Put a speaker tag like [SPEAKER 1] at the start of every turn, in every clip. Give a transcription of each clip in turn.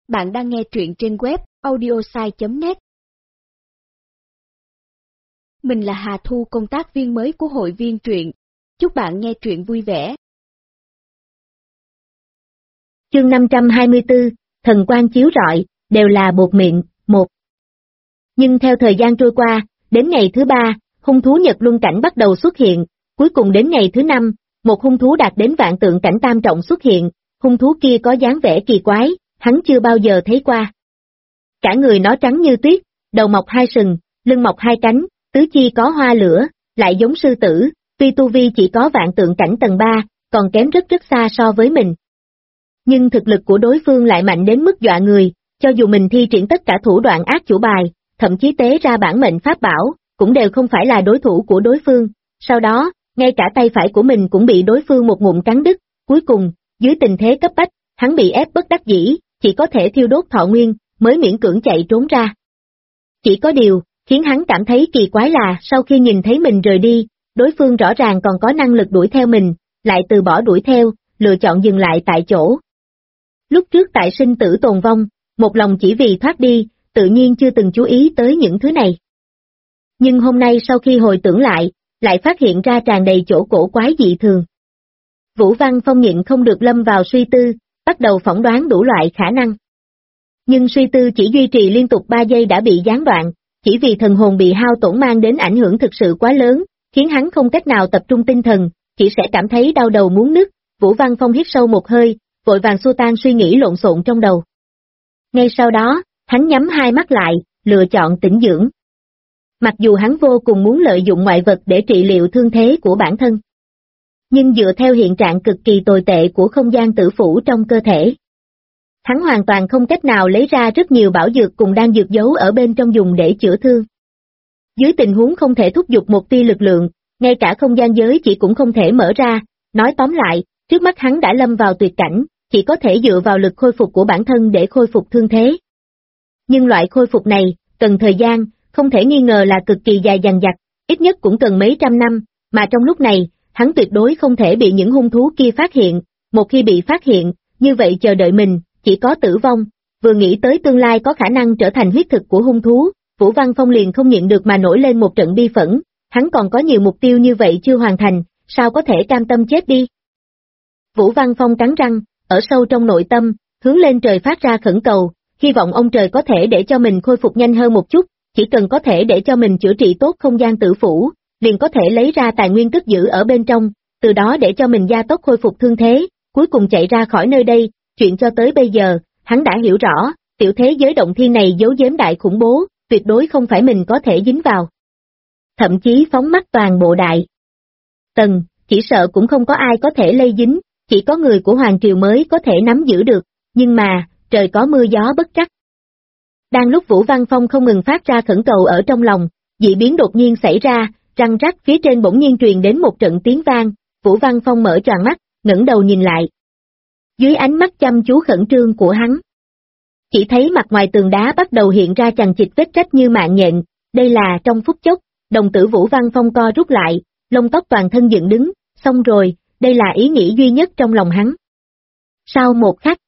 [SPEAKER 1] Bạn đang nghe truyện trên web audiosai.net. Mình là Hà Thu, công tác viên mới của hội viên truyện. Chúc bạn nghe truyện vui vẻ.
[SPEAKER 2] Chương 524, thần quang chiếu rọi, đều là bột miệng, 1. Nhưng theo thời gian trôi qua, đến ngày thứ 3, hung thú Nhật Luân Cảnh bắt đầu xuất hiện, cuối cùng đến ngày thứ 5, một hung thú đạt đến vạn tượng cảnh tam trọng xuất hiện, hung thú kia có dáng vẻ kỳ quái, hắn chưa bao giờ thấy qua. Cả người nó trắng như tuyết, đầu mọc 2 sừng, lưng mọc 2 cánh, tứ chi có hoa lửa, lại giống sư tử, tuy tu vi chỉ có vạn tượng cảnh tầng 3, còn kém rất xa so với mình. Nhưng thực lực của đối phương lại mạnh đến mức dọa người, cho dù mình thi triển tất cả thủ đoạn ác chủ bài, thậm chí tế ra bản mệnh pháp bảo, cũng đều không phải là đối thủ của đối phương. Sau đó, ngay cả tay phải của mình cũng bị đối phương một ngụm cắn đứt, cuối cùng, dưới tình thế cấp bách, hắn bị ép bất đắc dĩ, chỉ có thể thiêu đốt thọ nguyên, mới miễn cưỡng chạy trốn ra. Chỉ có điều, khiến hắn cảm thấy kỳ quái là sau khi nhìn thấy mình rời đi, đối phương rõ ràng còn có năng lực đuổi theo mình, lại từ bỏ đuổi theo, lựa chọn dừng lại tại chỗ. Lúc trước tại sinh tử tồn vong, một lòng chỉ vì thoát đi, tự nhiên chưa từng chú ý tới những thứ này. Nhưng hôm nay sau khi hồi tưởng lại phát hiện ra tràn đầy chỗ cổ quái dị thường. Vũ Văn Phong nhịn không được lâm vào suy tư, bắt đầu phỏng đoán đủ loại khả năng. Nhưng suy tư chỉ duy trì liên tục 3 giây đã bị gián đoạn, chỉ vì thần hồn bị hao tổn mang đến ảnh hưởng thực sự quá lớn, khiến hắn không cách nào tập trung tinh thần, chỉ sẽ cảm thấy đau đầu muốn nứt. Vũ Văn Phong hít sâu một hơi, vội vàng xua tan suy nghĩ lộn xộn trong đầu. Ngay sau đó, hắn nhắm hai mắt lại, lựa chọn tĩnh dưỡng. Mặc dù hắn vô cùng muốn lợi dụng ngoại vật để trị liệu thương thế của bản thân, nhưng dựa theo hiện trạng cực kỳ tồi tệ của không gian tử phủ trong cơ thể, hắn hoàn toàn không cách nào lấy ra rất nhiều bảo dược cùng đan dược giấu ở bên trong dùng để chữa thương. Dưới tình huống không thể thúc giục một tia lực lượng, ngay cả không gian giới chỉ cũng không thể mở ra, nói tóm lại, trước mắt hắn đã lâm vào tuyệt cảnh, chỉ có thể dựa vào lực khôi phục của bản thân để khôi phục thương thế. Nhưng loại khôi phục này, cần thời gian, không thể nghi ngờ là cực kỳ dài dằng dặc, ít nhất cũng cần mấy trăm năm, mà trong lúc này, hắn tuyệt đối không thể bị những hung thú kia phát hiện, một khi bị phát hiện, như vậy chờ đợi mình, chỉ có tử vong. Vừa nghĩ tới tương lai có khả năng trở thành huyết thực của hung thú, Vũ Văn Phong liền không nhịn được mà nổi lên một trận bi phẫn, hắn còn có nhiều mục tiêu như vậy chưa hoàn thành, sao có thể cam tâm chết đi. Vũ Văn Phong cắn răng, ở sâu trong nội tâm, hướng lên trời phát ra khẩn cầu, hy vọng ông trời có thể để cho mình khôi phục nhanh hơn một chút, chỉ cần có thể để cho mình chữa trị tốt không gian tử phủ, liền có thể lấy ra tài nguyên cất giữ ở bên trong, từ đó để cho mình gia tốc khôi phục thương thế, cuối cùng chạy ra khỏi nơi đây. Chuyện cho tới bây giờ, hắn đã hiểu rõ, tiểu thế giới động thiên này giấu giếm đại khủng bố, tuyệt đối không phải mình có thể dính vào. Thậm chí phóng mắt toàn bộ đại tần, chỉ sợ cũng không có ai có thể lây dính, chỉ có người của Hoàng Triều mới có thể nắm giữ được, nhưng mà, trời có mưa gió bất trắc. Đang lúc Vũ Văn Phong không ngừng phát ra khẩn cầu ở trong lòng, dị biến đột nhiên xảy ra, răng rắc phía trên bỗng nhiên truyền đến một trận tiếng vang, Vũ Văn Phong mở choàng mắt, ngẩng đầu nhìn lại. Dưới ánh mắt chăm chú khẩn trương của hắn, chỉ thấy mặt ngoài tường đá bắt đầu hiện ra chằng chịt vết rách như mạng nhện, đây là trong phút chốc, đồng tử Vũ Văn Phong co rút lại, lông tóc toàn thân dựng đứng, xong rồi, đây là ý nghĩ duy nhất trong lòng hắn. Sau một khắc,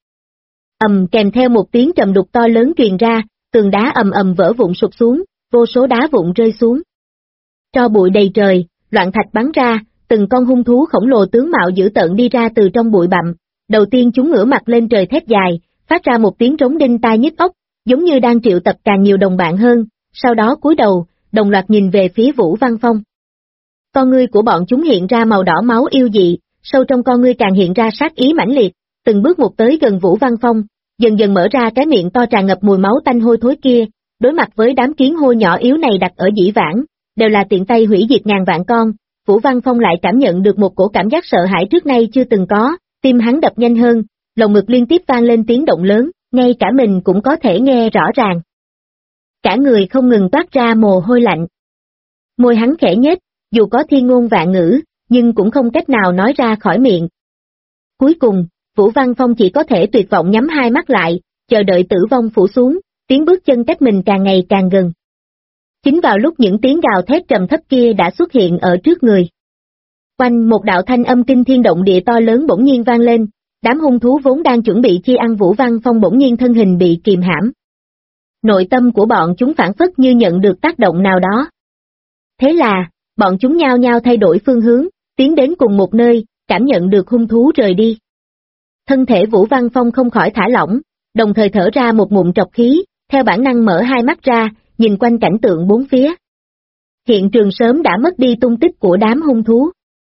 [SPEAKER 2] kèm theo một tiếng trầm đục to lớn truyền ra, tường đá ầm vỡ vụn sụp xuống, vô số đá vụn rơi xuống. Tro bụi đầy trời, loạn thạch bắn ra, từng con hung thú khổng lồ tướng mạo dữ tợn đi ra từ trong bụi bặm. Đầu tiên chúng ngửa mặt lên trời thét dài, phát ra một tiếng trống đinh tai nhức óc, giống như đang triệu tập càng nhiều đồng bạn hơn, sau đó cúi đầu, đồng loạt nhìn về phía Vũ Văn Phong. Con ngươi của bọn chúng hiện ra màu đỏ máu yêu dị, sâu trong con ngươi càng hiện ra sát ý mãnh liệt, từng bước một tới gần Vũ Văn Phong, dần dần mở ra cái miệng to tràn ngập mùi máu tanh hôi thối kia, đối mặt với đám kiến hôi nhỏ yếu này đặt ở dĩ vãng, đều là tiện tay hủy diệt ngàn vạn con, Vũ Văn Phong lại cảm nhận được một cổ cảm giác sợ hãi trước nay chưa từng có, tim hắn đập nhanh hơn, lồng ngực liên tiếp vang lên tiếng động lớn, ngay cả mình cũng có thể nghe rõ ràng. Cả người không ngừng toát ra mồ hôi lạnh. Môi hắn khẽ nhếch, dù có thiên ngôn vạn ngữ, nhưng cũng không cách nào nói ra khỏi miệng. Cuối cùng, Vũ Văn Phong chỉ có thể tuyệt vọng nhắm hai mắt lại, chờ đợi tử vong phủ xuống, tiếng bước chân cách mình càng ngày càng gần. Chính vào lúc những tiếng gào thét trầm thấp kia đã xuất hiện ở trước người. Oanh, một đạo thanh âm kinh thiên động địa to lớn bỗng nhiên vang lên, Đám hung thú vốn đang chuẩn bị chia ăn Vũ Văn Phong bỗng nhiên thân hình bị kìm hãm. Nội tâm của bọn chúng phảng phất như nhận được tác động nào đó. Thế là, bọn chúng nhao nhao thay đổi phương hướng, tiến đến cùng một nơi, cảm nhận được hung thú rời đi. Thân thể Vũ Văn Phong không khỏi thả lỏng, đồng thời thở ra một ngụm trọc khí, theo bản năng mở hai mắt ra, nhìn quanh cảnh tượng bốn phía. Hiện trường sớm đã mất đi tung tích của đám hung thú.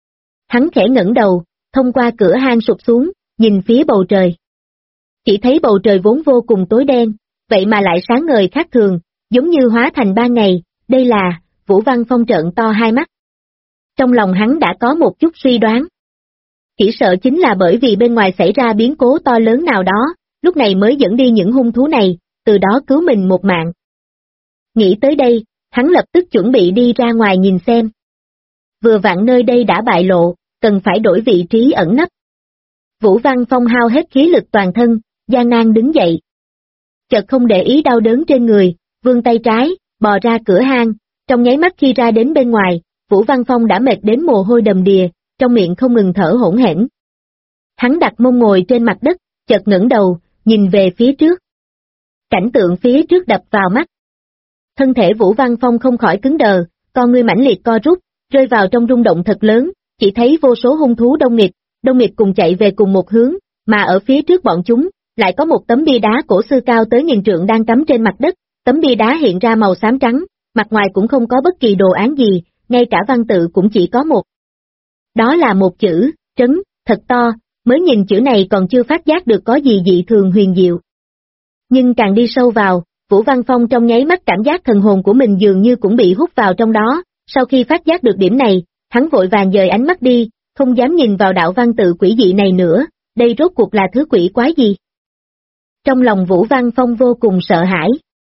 [SPEAKER 2] Hắn khẽ ngẩng đầu, thông qua cửa hang sụp xuống, nhìn phía bầu trời. Chỉ thấy bầu trời vốn vô cùng tối đen, vậy mà lại sáng ngời khác thường, giống như hóa thành ban ngày, đây là, Vũ Văn Phong trợn to hai mắt. Trong lòng hắn đã có một chút suy đoán. Chỉ sợ chính là bởi vì bên ngoài xảy ra biến cố to lớn nào đó, lúc này mới dẫn đi những hung thú này, từ đó cứu mình một mạng. Nghĩ tới đây, hắn lập tức chuẩn bị đi ra ngoài nhìn xem. Vừa vặn nơi đây đã bại lộ, cần phải đổi vị trí ẩn nấp. Vũ Văn Phong hao hết khí lực toàn thân, gian nan đứng dậy. Chợt không để ý đau đớn trên người, vươn tay trái, bò ra cửa hang, trong nháy mắt khi ra đến bên ngoài, Vũ Văn Phong đã mệt đến mồ hôi đầm đìa, trong miệng không ngừng thở hổn hển. Hắn đặt mông ngồi trên mặt đất, chợt ngẩng đầu, nhìn về phía trước. Cảnh tượng phía trước đập vào mắt. Thân thể Vũ Văn Phong không khỏi cứng đờ, con ngươi mãnh liệt co rút, rơi vào trong rung động thật lớn, chỉ thấy vô số hung thú đông nghịt cùng chạy về cùng một hướng, mà ở phía trước bọn chúng, lại có một tấm bia đá cổ xưa cao tới nghìn trượng đang cắm trên mặt đất, tấm bia đá hiện ra màu xám trắng, mặt ngoài cũng không có bất kỳ đồ án gì, ngay cả văn tự cũng chỉ có một. Đó là một chữ, trấn, thật to, mới nhìn chữ này còn chưa phát giác được có gì dị thường huyền diệu. Nhưng càng đi sâu vào, Vũ Văn Phong trong nháy mắt cảm giác thần hồn của mình dường như cũng bị hút vào trong đó, sau khi phát giác được điểm này, hắn vội vàng dời ánh mắt đi, không dám nhìn vào đạo văn tự quỷ dị này nữa, đây rốt cuộc là thứ quỷ quái gì? Trong lòng Vũ Văn Phong vô cùng sợ hãi.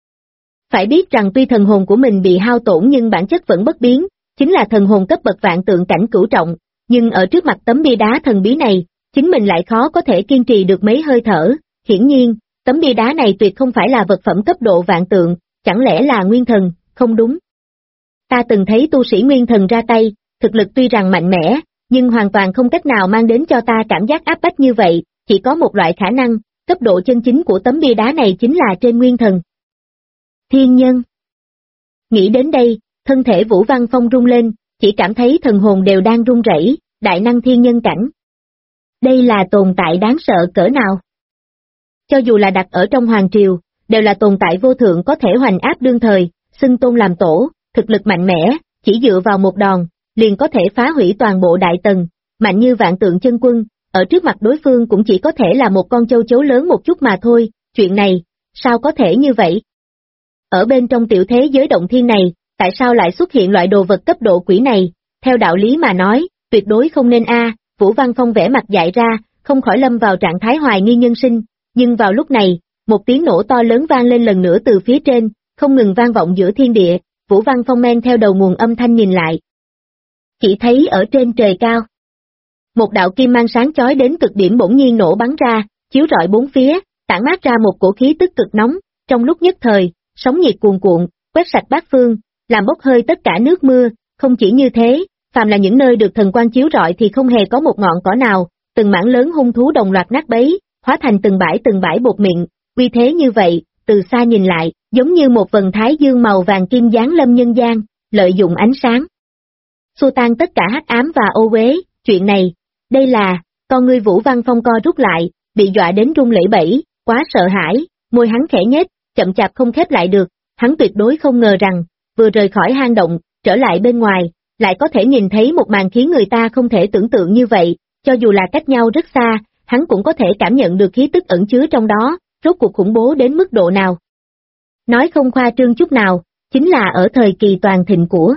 [SPEAKER 2] Phải biết rằng tuy thần hồn của mình bị hao tổn nhưng bản chất vẫn bất biến, chính là thần hồn cấp bậc vạn tượng cảnh cửu trọng, nhưng ở trước mặt tấm bia đá thần bí này, chính mình lại khó có thể kiên trì được mấy hơi thở, hiển nhiên, tấm bia đá này tuyệt không phải là vật phẩm cấp độ vạn tượng, chẳng lẽ là nguyên thần, không đúng. Ta từng thấy tu sĩ nguyên thần ra tay, thực lực tuy rằng mạnh mẽ, nhưng hoàn toàn không cách nào mang đến cho ta cảm giác áp bách như vậy, chỉ có một loại khả năng, cấp độ chân chính của tấm bia đá này chính là trên nguyên thần. Thiên nhân. Nghĩ đến đây, thân thể Vũ Văn Phong rung lên, chỉ cảm thấy thần hồn đều đang run rẩy, đại năng thiên nhân cảnh. Đây là tồn tại đáng sợ cỡ nào? Cho dù là đặt ở trong hoàng triều, đều là tồn tại vô thượng có thể hoành áp đương thời, xưng tôn làm tổ, thực lực mạnh mẽ, chỉ dựa vào một đòn, liền có thể phá hủy toàn bộ đại tần, mạnh như vạn tượng chân quân, ở trước mặt đối phương cũng chỉ có thể là một con châu chấu lớn một chút mà thôi, chuyện này, sao có thể như vậy? Ở bên trong tiểu thế giới động thiên này, tại sao lại xuất hiện loại đồ vật cấp độ quỷ này? Theo đạo lý mà nói, tuyệt đối không nên Vũ Văn Phong vẽ mặt dại ra, không khỏi lâm vào trạng thái hoài nghi nhân sinh, nhưng vào lúc này, một tiếng nổ to lớn vang lên lần nữa từ phía trên, không ngừng vang vọng giữa thiên địa, Vũ Văn Phong men theo đầu nguồn âm thanh nhìn lại. Chỉ thấy ở trên trời cao, một đạo kim mang sáng chói đến cực điểm bỗng nhiên nổ bắn ra, chiếu rọi bốn phía, tản mát ra một cổ khí tức cực nóng, trong lúc nhất thời, sóng nhiệt cuồn cuộn, quét sạch bát phương, làm bốc hơi tất cả nước mưa, không chỉ như thế, phàm là những nơi được thần quang chiếu rọi thì không hề có một ngọn cỏ nào, từng mảng lớn hung thú đồng loạt nát bấy, hóa thành từng bãi bột mịn, uy thế như vậy, từ xa nhìn lại, giống như một vầng thái dương màu vàng kim giáng lâm nhân gian, lợi dụng ánh sáng xua tan tất cả hắc ám và ô uế, chuyện này, đây là, con ngươi Vũ Văn Phong co rút lại, bị dọa đến run lẩy bẩy, quá sợ hãi, môi hắn khẽ nhếch, chậm chạp không khép lại được, hắn tuyệt đối không ngờ rằng, vừa rời khỏi hang động, trở lại bên ngoài, lại có thể nhìn thấy một màn khiến người ta không thể tưởng tượng như vậy, cho dù là cách nhau rất xa, hắn cũng có thể cảm nhận được khí tức ẩn chứa trong đó, rốt cuộc khủng bố đến mức độ nào. Nói không khoa trương chút nào, chính là ở thời kỳ toàn thịnh của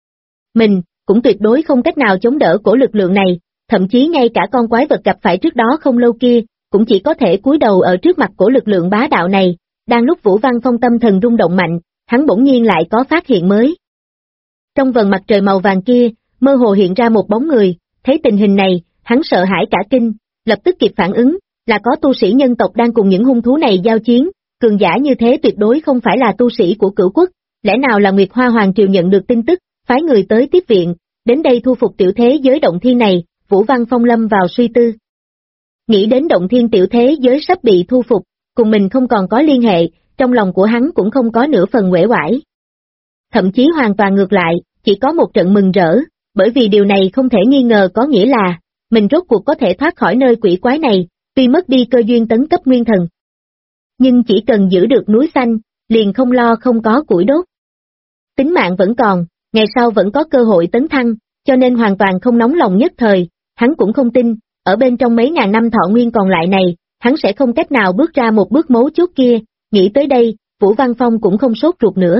[SPEAKER 2] mình, cũng tuyệt đối không cách nào chống đỡ của lực lượng này, thậm chí ngay cả con quái vật gặp phải trước đó không lâu kia, cũng chỉ có thể cúi đầu ở trước mặt của lực lượng bá đạo này. Đang lúc Vũ Văn Phong tâm thần rung động mạnh, hắn bỗng nhiên lại có phát hiện mới. Trong vầng mặt trời màu vàng kia, mơ hồ hiện ra một bóng người, thấy tình hình này, hắn sợ hãi cả kinh, lập tức kịp phản ứng, là có tu sĩ nhân tộc đang cùng những hung thú này giao chiến, cường giả như thế tuyệt đối không phải là tu sĩ của Cửu Quốc, lẽ nào là Nguyệt Hoa Hoàng Triều nhận được tin tức, phái người tới tiếp viện, đến đây thu phục tiểu thế giới động thiên này, Vũ Văn Phong lâm vào suy tư. Nghĩ đến động thiên tiểu thế giới sắp bị thu phục, cùng mình không còn có liên hệ, trong lòng của hắn cũng không có nửa phần uể oải. Thậm chí hoàn toàn ngược lại, chỉ có một trận mừng rỡ, bởi vì điều này không thể nghi ngờ có nghĩa là, mình rốt cuộc có thể thoát khỏi nơi quỷ quái này, tuy mất đi cơ duyên tấn cấp nguyên thần. Nhưng chỉ cần giữ được núi xanh, liền không lo không có củi đốt. Tính mạng vẫn còn, ngày sau vẫn có cơ hội tấn thăng, cho nên hoàn toàn không nóng lòng nhất thời, hắn cũng không tin, ở bên trong mấy ngàn năm thọ nguyên còn lại này, hắn sẽ không cách nào bước ra một bước mấu chốt kia, nghĩ tới đây, Vũ Văn Phong cũng không sốt ruột nữa.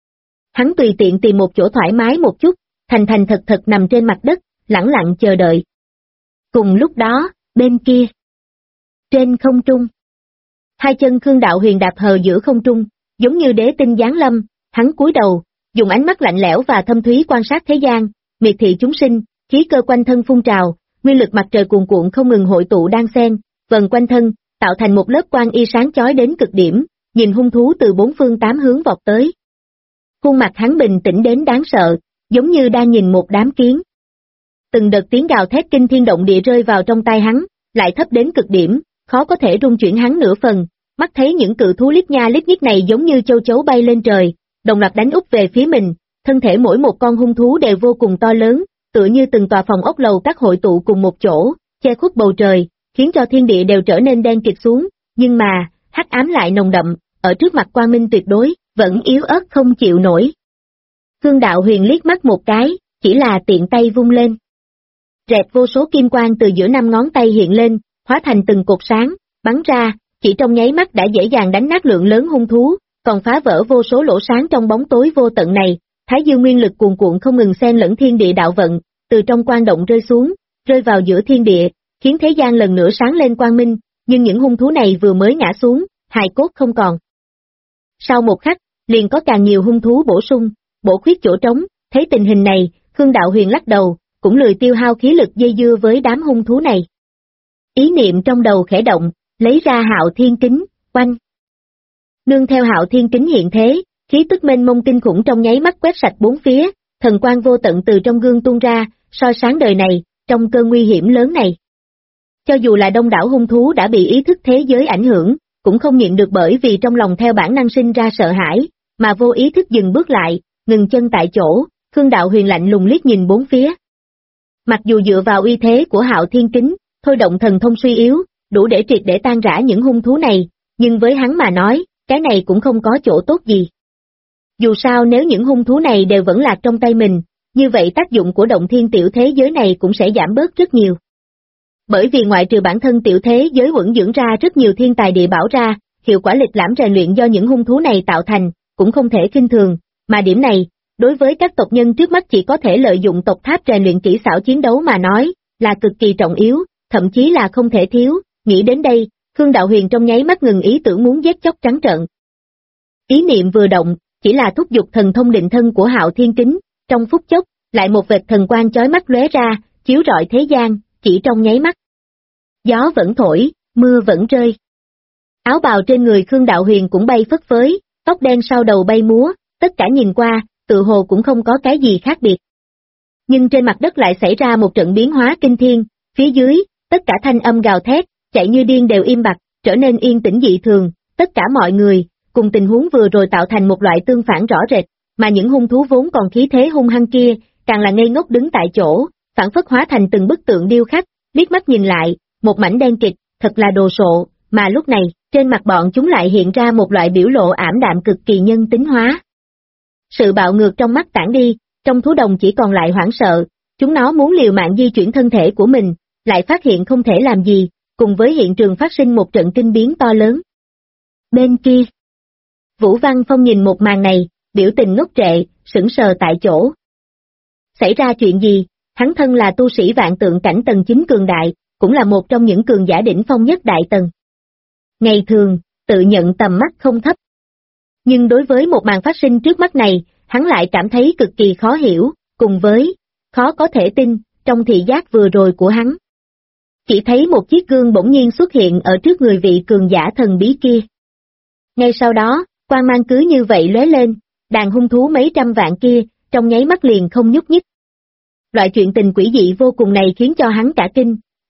[SPEAKER 2] Hắn tùy tiện tìm một chỗ thoải mái một chút, thành thành thật thật nằm trên mặt đất, lẳng lặng chờ đợi. Cùng lúc đó, bên kia, trên không trung, hai chân Khương Đạo Huyền đạp hờ giữa không trung, giống như đế tinh giáng lâm, hắn cúi đầu, dùng ánh mắt lạnh lẽo và thâm thúy quan sát thế gian, miệt thị chúng sinh, khí cơ quanh thân phun trào, nguyên lực mặt trời cuồn cuộn không ngừng hội tụ đan xen, vần quanh thân, tạo thành một lớp quang y sáng chói đến cực điểm, nhìn hung thú từ bốn phương tám hướng vọt tới. Khuôn mặt hắn bình tĩnh đến đáng sợ, giống như đang nhìn một đám kiến. Từng đợt tiếng gào thét kinh thiên động địa rơi vào trong tai hắn, lại thấp đến cực điểm, khó có thể rung chuyển hắn nửa phần, mắt thấy những cự thú lít nha lít nhít này giống như châu chấu bay lên trời, đồng loạt đánh úp về phía mình, thân thể mỗi một con hung thú đều vô cùng to lớn, tựa như từng tòa phòng ốc lầu các hội tụ cùng một chỗ, che khuất bầu trời, khiến cho thiên địa đều trở nên đen kịt xuống, nhưng mà, hắc ám lại nồng đậm, ở trước mặt quang minh tuyệt đối, vẫn yếu ớt không chịu nổi. Khương Đạo Huyền liếc mắt một cái, chỉ là tiện tay vung lên. Rẹt vô số kim quang từ giữa năm ngón tay hiện lên, hóa thành từng cột sáng, bắn ra, chỉ trong nháy mắt đã dễ dàng đánh nát lượng lớn hung thú, còn phá vỡ vô số lỗ sáng trong bóng tối vô tận này. Thái dương nguyên lực cuồn cuộn không ngừng xen lẫn thiên địa đạo vận, từ trong quang động rơi xuống, rơi vào giữa thiên địa, khiến thế gian lần nữa sáng lên quang minh, nhưng những hung thú này vừa mới ngã xuống, hài cốt không còn. Sau một khắc, liền có càng nhiều hung thú bổ sung, bổ khuyết chỗ trống, thấy tình hình này, Khương Đạo Huyền lắc đầu, cũng lười tiêu hao khí lực dây dưa với đám hung thú này. Ý niệm trong đầu khẽ động, lấy ra Hạo Thiên Kính, oanh. Nương theo Hạo Thiên Kính hiện thế, khí tức mênh mông kinh khủng trong nháy mắt quét sạch bốn phía, thần quang vô tận từ trong gương tuôn ra, soi sáng đời này, trong cơn nguy hiểm lớn này. Cho dù là đông đảo hung thú đã bị ý thức thế giới ảnh hưởng, cũng không nhịn được bởi vì trong lòng theo bản năng sinh ra sợ hãi, mà vô ý thức dừng bước lại, ngừng chân tại chỗ, Khương Đạo Huyền lạnh lùng liếc nhìn bốn phía. Mặc dù dựa vào uy thế của Hạo Thiên Kính, thôi động thần thông suy yếu, đủ để triệt để tan rã những hung thú này, nhưng với hắn mà nói, cái này cũng không có chỗ tốt gì. Dù sao nếu những hung thú này đều vẫn lạc trong tay mình, như vậy tác dụng của động thiên tiểu thế giới này cũng sẽ giảm bớt rất nhiều. Bởi vì ngoại trừ bản thân tiểu thế giới uẩn dưỡng ra rất nhiều thiên tài địa bảo ra, hiệu quả lịch lãm rèn luyện do những hung thú này tạo thành, cũng không thể khinh thường, mà điểm này, đối với các tộc nhân trước mắt chỉ có thể lợi dụng tộc tháp rèn luyện kỹ xảo chiến đấu mà nói, là cực kỳ trọng yếu, thậm chí là không thể thiếu, nghĩ đến đây, Khương Đạo Huyền trong nháy mắt ngừng ý tưởng muốn giết chóc trắng trợn. Ý niệm vừa động, chỉ là thúc giục thần thông định thân của Hạo Thiên Kính, trong phút chốc, lại một vệt thần quang chói mắt lóe ra, chiếu rọi thế gian, chỉ trong nháy mắt. Gió vẫn thổi, mưa vẫn rơi. Áo bào trên người Khương Đạo Huyền cũng bay phất phới, tóc đen sau đầu bay múa, tất cả nhìn qua, tự hồ cũng không có cái gì khác biệt. Nhưng trên mặt đất lại xảy ra một trận biến hóa kinh thiên, phía dưới, tất cả thanh âm gào thét, chạy như điên đều im bặt, trở nên yên tĩnh dị thường, tất cả mọi người, cùng tình huống vừa rồi tạo thành một loại tương phản rõ rệt, mà những hung thú vốn còn khí thế hung hăng kia, càng là ngây ngốc đứng tại chỗ, phản phất hóa thành từng bức tượng điêu khắc, liếc mắt nhìn lại, một mảnh đen kịt, thật là đồ sộ, mà lúc này, trên mặt bọn chúng lại hiện ra một loại biểu lộ ảm đạm cực kỳ nhân tính hóa. Sự bạo ngược trong mắt tản đi, trong thú đồng chỉ còn lại hoảng sợ, chúng nó muốn liều mạng di chuyển thân thể của mình, lại phát hiện không thể làm gì, cùng với hiện trường phát sinh một trận kinh biến to lớn. Bên kia, Vũ Văn Phong nhìn một màn này, biểu tình ngốc trệ, sững sờ tại chỗ. Xảy ra chuyện gì? Hắn thân là tu sĩ vạn tượng cảnh tầng 9 cường đại, cũng là một trong những cường giả đỉnh phong nhất đại tầng. Ngày thường, tự nhận tầm mắt không thấp. Nhưng đối với một màn phát sinh trước mắt này, hắn lại cảm thấy cực kỳ khó hiểu, cùng với khó có thể tin, trong thị giác vừa rồi của hắn. Chỉ thấy một chiếc gương bỗng nhiên xuất hiện ở trước người vị cường giả thần bí kia. Ngay sau đó, quang mang cứ như vậy lóe lên, đàn hung thú mấy trăm vạn kia, trong nháy mắt liền không nhúc nhích. Loại chuyện tình quỷ dị vô cùng này khiến cho hắn cả kinh,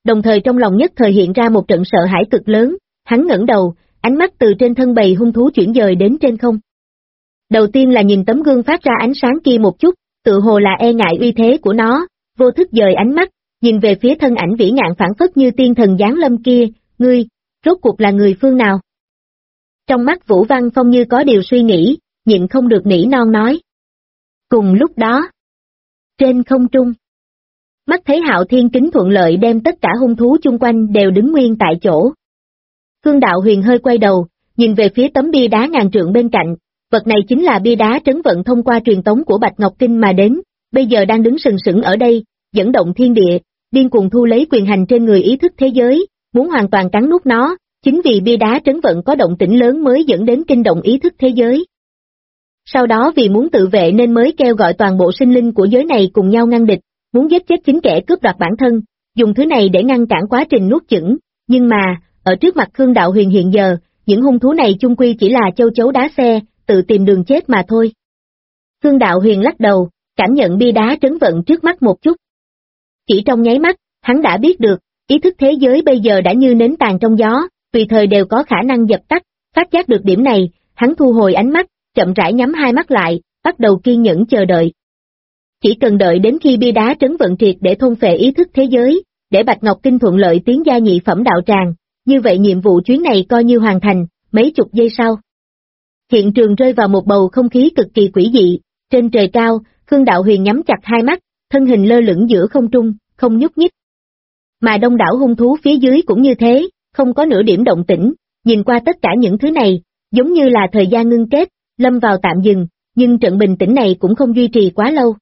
[SPEAKER 2] đồng thời trong lòng nhất thời hiện ra một trận sợ hãi cực lớn, hắn ngẩng đầu, ánh mắt từ trên thân bầy hung thú chuyển dời đến trên không. Đầu tiên là nhìn tấm gương phát ra ánh sáng kia một chút, tự hồ là e ngại uy thế của nó, vô thức dời ánh mắt, nhìn về phía thân ảnh vĩ ngạn phảng phất như tiên thần giáng lâm kia, ngươi, rốt cuộc là người phương nào? Trong mắt Vũ Văn Phong như có điều suy nghĩ, nhịn không được nỉ non nói. Cùng lúc đó, trên không trung, mắt thấy Hạo Thiên Kính thuận lợi đem tất cả hung thú chung quanh đều đứng nguyên tại chỗ. Khương Đạo Huyền hơi quay đầu, nhìn về phía tấm bia đá ngàn trượng bên cạnh, vật này chính là bia đá trấn vận thông qua truyền tống của Bạch Ngọc Kinh mà đến, bây giờ đang đứng sừng sững ở đây, dẫn động thiên địa, điên cuồng thu lấy quyền hành trên người ý thức thế giới, muốn hoàn toàn cắn nuốt nó, chính vì bia đá trấn vận có động tĩnh lớn mới dẫn đến kinh động ý thức thế giới. Sau đó vì muốn tự vệ nên mới kêu gọi toàn bộ sinh linh của giới này cùng nhau ngăn địch, muốn giết chết chính kẻ cướp đoạt bản thân, dùng thứ này để ngăn cản quá trình nuốt chửng, nhưng mà, ở trước mặt Khương Đạo Huyền hiện giờ, những hung thú này chung quy chỉ là châu chấu đá xe, tự tìm đường chết mà thôi. Khương Đạo Huyền lắc đầu, cảm nhận bia đá trấn vận trước mắt một chút. Chỉ trong nháy mắt, hắn đã biết được, ý thức thế giới bây giờ đã như nến tàn trong gió, tùy thời đều có khả năng dập tắt, phát giác được điểm này, hắn thu hồi ánh mắt, chậm rãi nhắm hai mắt lại, bắt đầu kiên nhẫn chờ đợi. Chỉ cần đợi đến khi bia đá trấn vận triệt để thôn phệ ý thức thế giới, để Bạch Ngọc Kinh thuận lợi tiến gia nhị phẩm đạo tràng, như vậy nhiệm vụ chuyến này coi như hoàn thành, mấy chục giây sau. Hiện trường rơi vào một bầu không khí cực kỳ quỷ dị, trên trời cao, Khương Đạo Huyền nhắm chặt hai mắt, thân hình lơ lửng giữa không trung, không nhúc nhích. Mà đông đảo hung thú phía dưới cũng như thế, không có nửa điểm động tĩnh, nhìn qua tất cả những thứ này, giống như là thời gian ngưng kết, lâm vào tạm dừng, nhưng trận bình tĩnh này cũng không duy trì quá lâu.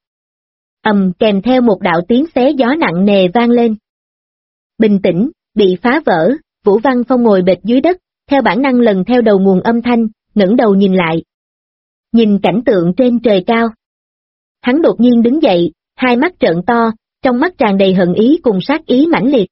[SPEAKER 2] Kèm theo một đạo tiếng xé gió nặng nề vang lên. Bình tĩnh, bị phá vỡ, Vũ Văn Phong ngồi bệt dưới đất, theo bản năng lần theo đầu nguồn âm thanh, ngẩng đầu nhìn lại. Nhìn cảnh tượng trên trời cao. Hắn đột nhiên đứng dậy, hai mắt trợn to, trong mắt tràn đầy hận ý cùng sát ý mãnh liệt.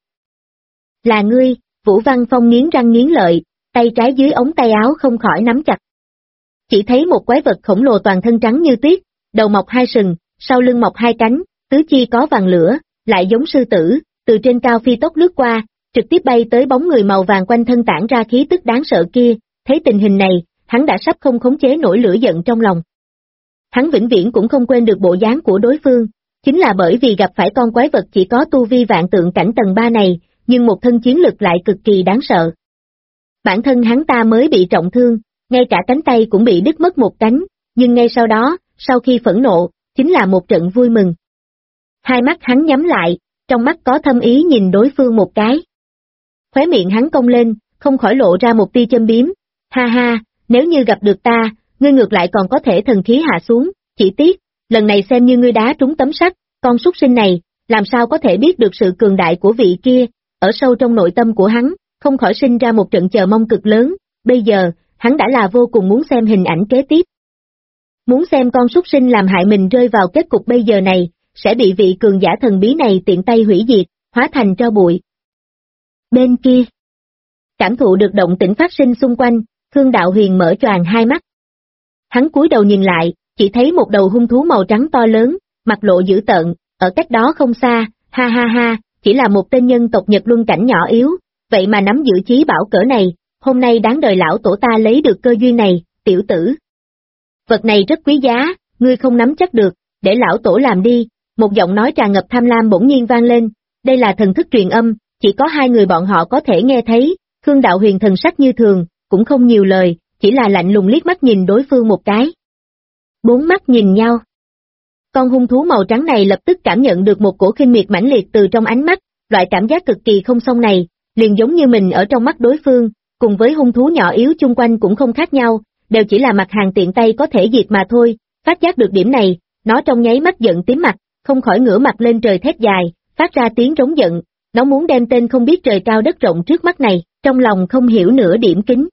[SPEAKER 2] Là ngươi, Vũ Văn Phong nghiến răng nghiến lợi, tay trái dưới ống tay áo không khỏi nắm chặt. Chỉ thấy một quái vật khổng lồ toàn thân trắng như tuyết, đầu mọc hai sừng, sau lưng mọc hai cánh, tứ chi có vàng lửa, lại giống sư tử, từ trên cao phi tốc lướt qua, trực tiếp bay tới bóng người màu vàng quanh thân tản ra khí tức đáng sợ kia, thấy tình hình này, hắn đã sắp không khống chế nổi lửa giận trong lòng. Hắn vĩnh viễn cũng không quên được bộ dáng của đối phương, chính là bởi vì gặp phải con quái vật chỉ có tu vi vạn tượng cảnh tầng 3 này, nhưng một thân chiến lực lại cực kỳ đáng sợ. Bản thân hắn ta mới bị trọng thương, ngay cả cánh tay cũng bị đứt mất một cánh, nhưng ngay sau đó, sau khi phẫn nộ, chính là một trận vui mừng. Hai mắt hắn nhắm lại, trong mắt có thâm ý nhìn đối phương một cái. Khóe miệng hắn cong lên, không khỏi lộ ra một tia châm biếm. Ha ha, nếu như gặp được ta, ngươi ngược lại còn có thể thần khí hạ xuống, chỉ tiếc, lần này xem như ngươi đá trúng tấm sắt, con súc sinh này, làm sao có thể biết được sự cường đại của vị kia, ở sâu trong nội tâm của hắn, không khỏi sinh ra một trận chờ mong cực lớn, bây giờ, hắn đã là vô cùng muốn xem hình ảnh kế tiếp. Muốn xem con súc sinh làm hại mình rơi vào kết cục bây giờ này, sẽ bị vị cường giả thần bí này tiện tay hủy diệt, hóa thành tro bụi. Bên kia, cảm thụ được động tĩnh phát sinh xung quanh, Khương Đạo Huyền mở choàng hai mắt. Hắn cúi đầu nhìn lại, chỉ thấy một đầu hung thú màu trắng to lớn, mặt lộ dữ tợn, ở cách đó không xa, ha ha ha, chỉ là một tên nhân tộc Nhật Luân cảnh nhỏ yếu, vậy mà nắm giữ chí bảo cỡ này, hôm nay đáng đời lão tổ ta lấy được cơ duyên này, tiểu tử. Vật này rất quý giá, ngươi không nắm chắc được, để lão tổ làm đi, một giọng nói tràn ngập tham lam bỗng nhiên vang lên, đây là thần thức truyền âm, chỉ có hai người bọn họ có thể nghe thấy, Khương Đạo Huyền thần sắc như thường, cũng không nhiều lời, chỉ là lạnh lùng liếc mắt nhìn đối phương một cái. Bốn mắt nhìn nhau. Con hung thú màu trắng này lập tức cảm nhận được một cổ khinh miệt mãnh liệt từ trong ánh mắt, loại cảm giác cực kỳ không xong này, liền giống như mình ở trong mắt đối phương, cùng với hung thú nhỏ yếu chung quanh cũng không khác nhau, đều chỉ là mặt hàng tiện tay có thể diệt mà thôi, phát giác được điểm này, nó trong nháy mắt giận tím mặt, không khỏi ngửa mặt lên trời thét dài, phát ra tiếng rống giận, nó muốn đem tên không biết trời cao đất rộng trước mắt này, trong lòng không hiểu nửa điểm kính.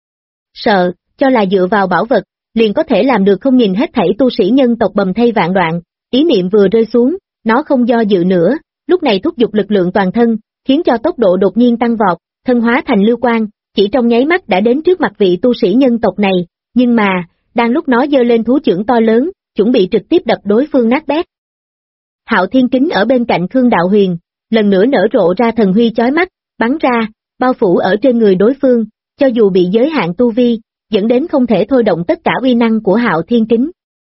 [SPEAKER 2] Sợ, cho là dựa vào bảo vật, liền có thể làm được không nhìn hết thảy tu sĩ nhân tộc bầm thây vạn đoạn, ý niệm vừa rơi xuống, nó không do dự nữa, lúc này thúc giục lực lượng toàn thân, khiến cho tốc độ đột nhiên tăng vọt, thân hóa thành lưu quang, chỉ trong nháy mắt đã đến trước mặt vị tu sĩ nhân tộc này, nhưng mà, đang lúc nó giơ lên thú chưởng to lớn, chuẩn bị trực tiếp đập đối phương nát bét. Hạo Thiên Kính ở bên cạnh Khương Đạo Huyền, lần nữa nở rộ ra thần huy chói mắt, bắn ra, bao phủ ở trên người đối phương, cho dù bị giới hạn tu vi, dẫn đến không thể thôi động tất cả uy năng của Hạo Thiên Kính.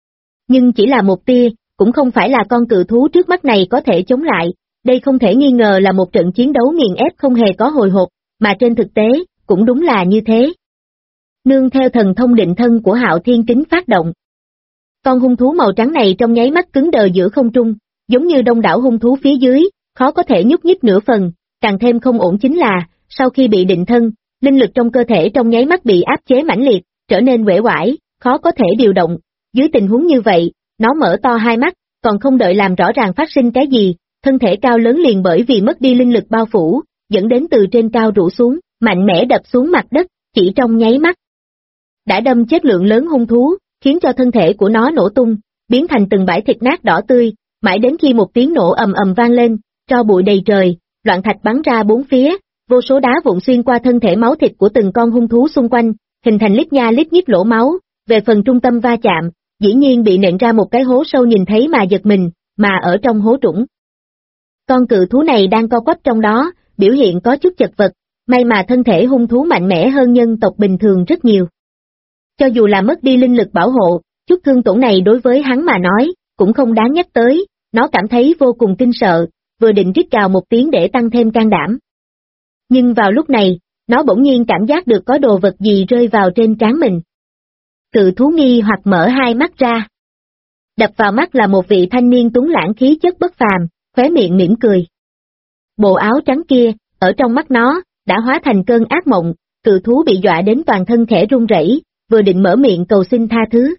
[SPEAKER 2] Nhưng chỉ là một tia, cũng không phải là con cự thú trước mắt này có thể chống lại, đây không thể nghi ngờ là một trận chiến đấu nghiền ép không hề có hồi hộp, mà trên thực tế, cũng đúng là như thế. Nương theo thần thông định thân của Hạo Thiên Kính phát động. Con hung thú màu trắng này trong nháy mắt cứng đờ giữa không trung, giống như đông đảo hung thú phía dưới, khó có thể nhúc nhích nửa phần, càng thêm không ổn chính là, sau khi bị định thân, linh lực trong cơ thể trong nháy mắt bị áp chế mãnh liệt, trở nên uể oải, khó có thể điều động. Dưới tình huống như vậy, nó mở to hai mắt, còn không đợi làm rõ ràng phát sinh cái gì, thân thể cao lớn liền bởi vì mất đi linh lực bao phủ, dẫn đến từ trên cao rủ xuống, mạnh mẽ đập xuống mặt đất, chỉ trong nháy mắt. Đã đâm chết lượng lớn hung thú, khiến cho thân thể của nó nổ tung, biến thành từng bãi thịt nát đỏ tươi, mãi đến khi một tiếng nổ ầm ầm vang lên, tro bụi đầy trời, loạn thạch bắn ra bốn phía, vô số đá vụn xuyên qua thân thể máu thịt của từng con hung thú xung quanh, hình thành lít nha lít nhít lỗ máu, về phần trung tâm va chạm, dĩ nhiên bị nện ra một cái hố sâu nhìn thấy mà giật mình, mà ở trong hố trũng. Con cự thú này đang co quắp trong đó, biểu hiện có chút chật vật, may mà thân thể hung thú mạnh mẽ hơn nhân tộc bình thường rất nhiều. Cho dù là mất đi linh lực bảo hộ, chút thương tổn này đối với hắn mà nói, cũng không đáng nhắc tới, nó cảm thấy vô cùng kinh sợ, vừa định rít gào một tiếng để tăng thêm can đảm. Nhưng vào lúc này, nó bỗng nhiên cảm giác được có đồ vật gì rơi vào trên trán mình. Cự thú nghi hoặc mở hai mắt ra. Đập vào mắt là một vị thanh niên tuấn lãng khí chất bất phàm, khóe miệng mỉm cười. Bộ áo trắng kia, ở trong mắt nó, đã hóa thành cơn ác mộng, cự thú bị dọa đến toàn thân khẽ run rẩy, vừa định mở miệng cầu xin tha thứ.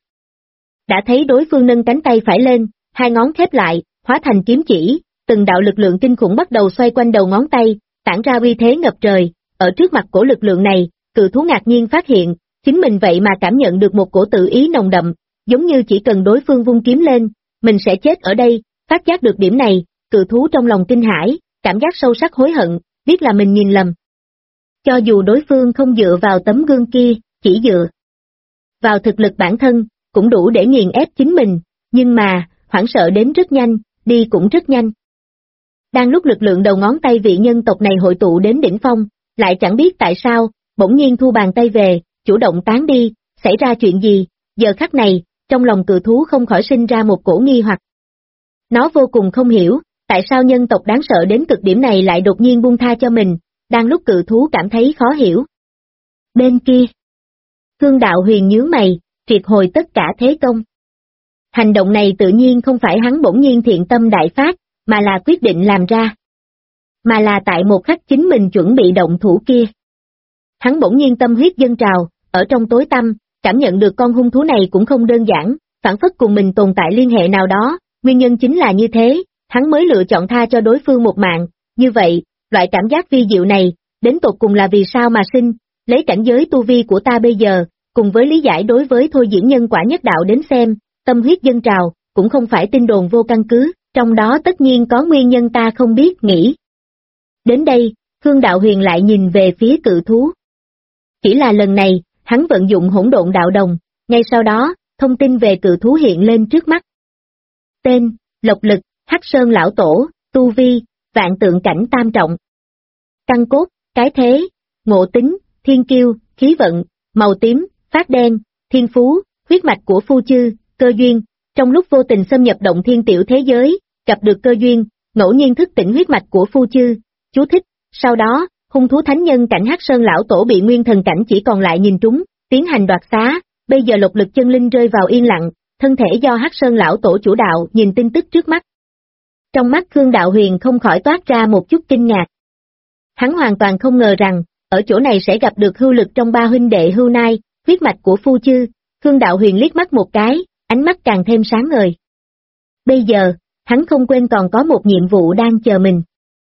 [SPEAKER 2] Đã thấy đối phương nâng cánh tay phải lên, hai ngón khép lại, hóa thành kiếm chỉ, từng đạo lực lượng kinh khủng bắt đầu xoay quanh đầu ngón tay, tản ra uy thế ngập trời, ở trước mặt của lực lượng này, cự thú ngạc nhiên phát hiện, chính mình vậy mà cảm nhận được một cổ tự ý nồng đậm, giống như chỉ cần đối phương vung kiếm lên, mình sẽ chết ở đây, phát giác được điểm này, cự thú trong lòng kinh hãi, cảm giác sâu sắc hối hận, biết là mình nhìn lầm. Cho dù đối phương không dựa vào tấm gương kia, chỉ dựa vào thực lực bản thân, cũng đủ để nghiền ép chính mình, nhưng mà, hoảng sợ đến rất nhanh, đi cũng rất nhanh. Đang lúc lực lượng đầu ngón tay vị nhân tộc này hội tụ đến đỉnh phong, lại chẳng biết tại sao, bỗng nhiên thu bàn tay về, chủ động tán đi, xảy ra chuyện gì, giờ khắc này, trong lòng cự thú không khỏi sinh ra một cổ nghi hoặc. Nó vô cùng không hiểu, tại sao nhân tộc đáng sợ đến cực điểm này lại đột nhiên buông tha cho mình, đang lúc cự thú cảm thấy khó hiểu. Bên kia, Khương Đạo Huyền nhướng mày, triệt hồi tất cả thế công. Hành động này tự nhiên không phải hắn bỗng nhiên thiện tâm đại phát, mà là quyết định làm ra. Mà là tại một khắc chính mình chuẩn bị động thủ kia. Hắn bỗng nhiên tâm huyết dâng trào, ở trong tối tăm, cảm nhận được con hung thú này cũng không đơn giản, phản phất cùng mình tồn tại liên hệ nào đó, nguyên nhân chính là như thế, hắn mới lựa chọn tha cho đối phương một mạng, như vậy, loại cảm giác vi diệu này, đến tột cùng là vì sao mà sinh, lấy cảnh giới tu vi của ta bây giờ, cùng với lý giải đối với thôi diễn nhân quả nhất đạo đến xem, tâm huyết dâng trào, cũng không phải tin đồn vô căn cứ, trong đó tất nhiên có nguyên nhân ta không biết nghĩ. Đến đây, Khương Đạo Huyền lại nhìn về phía cự thú. Chỉ là lần này, hắn vận dụng hỗn độn đạo đồng, ngay sau đó, thông tin về cự thú hiện lên trước mắt. Tên, Lộc Lực, Hắc Sơn Lão Tổ, Tu Vi, Vạn Tượng Cảnh Tam Trọng. Căn cốt, Cái Thế, Ngộ Tính, Thiên Kiêu, Khí Vận, Màu Tím, Phát Đen, Thiên Phú, Huyết Mạch của Phu Chư, Cơ Duyên, trong lúc vô tình xâm nhập động thiên tiểu thế giới, gặp được cơ duyên, ngẫu nhiên thức tỉnh huyết mạch của Phu Chư, chú thích, sau đó, hung thú thánh nhân cảnh Hắc Sơn Lão Tổ bị nguyên thần cảnh chỉ còn lại nhìn trúng, tiến hành đoạt xá, bây giờ Lộc Lực chân linh rơi vào yên lặng, thân thể do Hắc Sơn Lão Tổ chủ đạo nhìn tin tức trước mắt. Trong mắt Khương Đạo Huyền không khỏi toát ra một chút kinh ngạc. Hắn hoàn toàn không ngờ rằng, ở chỗ này sẽ gặp được Hưu Lực trong ba huynh đệ Hưu Nai, huyết mạch của Phu Chư, Khương Đạo Huyền liếc mắt một cái, ánh mắt càng thêm sáng ngời. Bây giờ, hắn không quên còn có một nhiệm vụ đang chờ mình.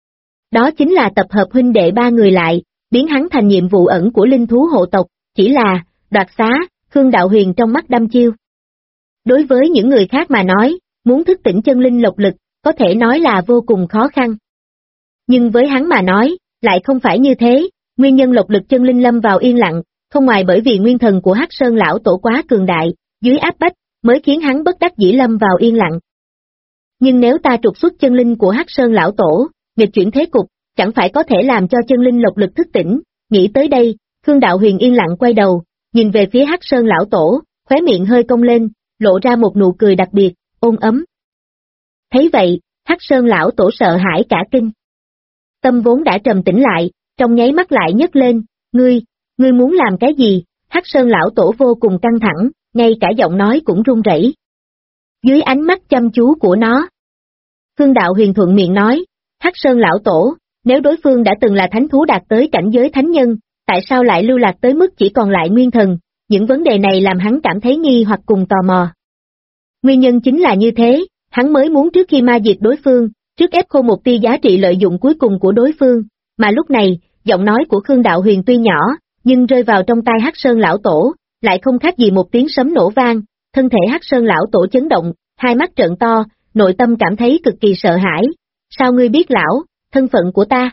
[SPEAKER 2] Đó chính là tập hợp huynh đệ ba người lại, biến hắn thành nhiệm vụ ẩn của linh thú hộ tộc, chỉ là, đoạt xá, Khương Đạo Huyền trong mắt đăm chiêu. Đối với những người khác mà nói, muốn thức tỉnh chân linh Lộc Lực, có thể nói là vô cùng khó khăn. Nhưng với hắn mà nói, lại không phải như thế, nguyên nhân Lộc Lực chân linh lâm vào yên lặng, không ngoài bởi vì nguyên thần của Hắc Sơn Lão Tổ quá cường đại, dưới áp bách, mới khiến hắn bất đắc dĩ lâm vào yên lặng. Nhưng nếu ta trục xuất chân linh của Hắc Sơn Lão Tổ, nghịch chuyển thế cục, chẳng phải có thể làm cho chân linh lộc lực thức tỉnh. Nghĩ tới đây, Khương Đạo Huyền yên lặng quay đầu, nhìn về phía Hắc Sơn lão tổ, khóe miệng hơi cong lên, lộ ra một nụ cười đặc biệt, ôn ấm. Thấy vậy, Hắc Sơn lão tổ sợ hãi cả kinh. Tâm vốn đã trầm tĩnh lại, trong nháy mắt lại nhấc lên, ngươi muốn làm cái gì? Hắc Sơn lão tổ vô cùng căng thẳng, ngay cả giọng nói cũng run rẩy. Dưới ánh mắt chăm chú của nó, Khương Đạo Huyền thuận miệng nói, Hắc Sơn lão tổ, nếu đối phương đã từng là thánh thú đạt tới cảnh giới thánh nhân, tại sao lại lưu lạc tới mức chỉ còn lại nguyên thần? Những vấn đề này làm hắn cảm thấy nghi hoặc cùng tò mò. Nguyên nhân chính là như thế, hắn mới muốn trước khi ma diệt đối phương, trước ép khô một tia giá trị lợi dụng cuối cùng của đối phương, mà lúc này, giọng nói của Khương Đạo Huyền tuy nhỏ, nhưng rơi vào trong tai Hắc Sơn lão tổ, lại không khác gì một tiếng sấm nổ vang, thân thể Hắc Sơn lão tổ chấn động, hai mắt trợn to, nội tâm cảm thấy cực kỳ sợ hãi. Sao ngươi biết lão, thân phận của ta?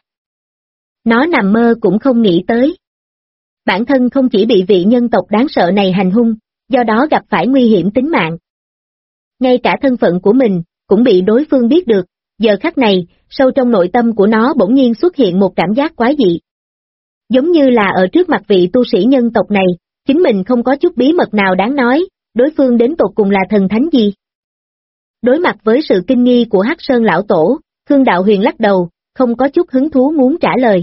[SPEAKER 2] Nó nằm mơ cũng không nghĩ tới. Bản thân không chỉ bị vị nhân tộc đáng sợ này hành hung, do đó gặp phải nguy hiểm tính mạng. Ngay cả thân phận của mình, cũng bị đối phương biết được, giờ khắc này, sâu trong nội tâm của nó bỗng nhiên xuất hiện một cảm giác quái dị. Giống như là ở trước mặt vị tu sĩ nhân tộc này, chính mình không có chút bí mật nào đáng nói, đối phương đến tột cùng là thần thánh gì? Đối mặt với sự kinh nghi của Hắc Sơn lão tổ, Khương Đạo Huyền lắc đầu, không có chút hứng thú muốn trả lời.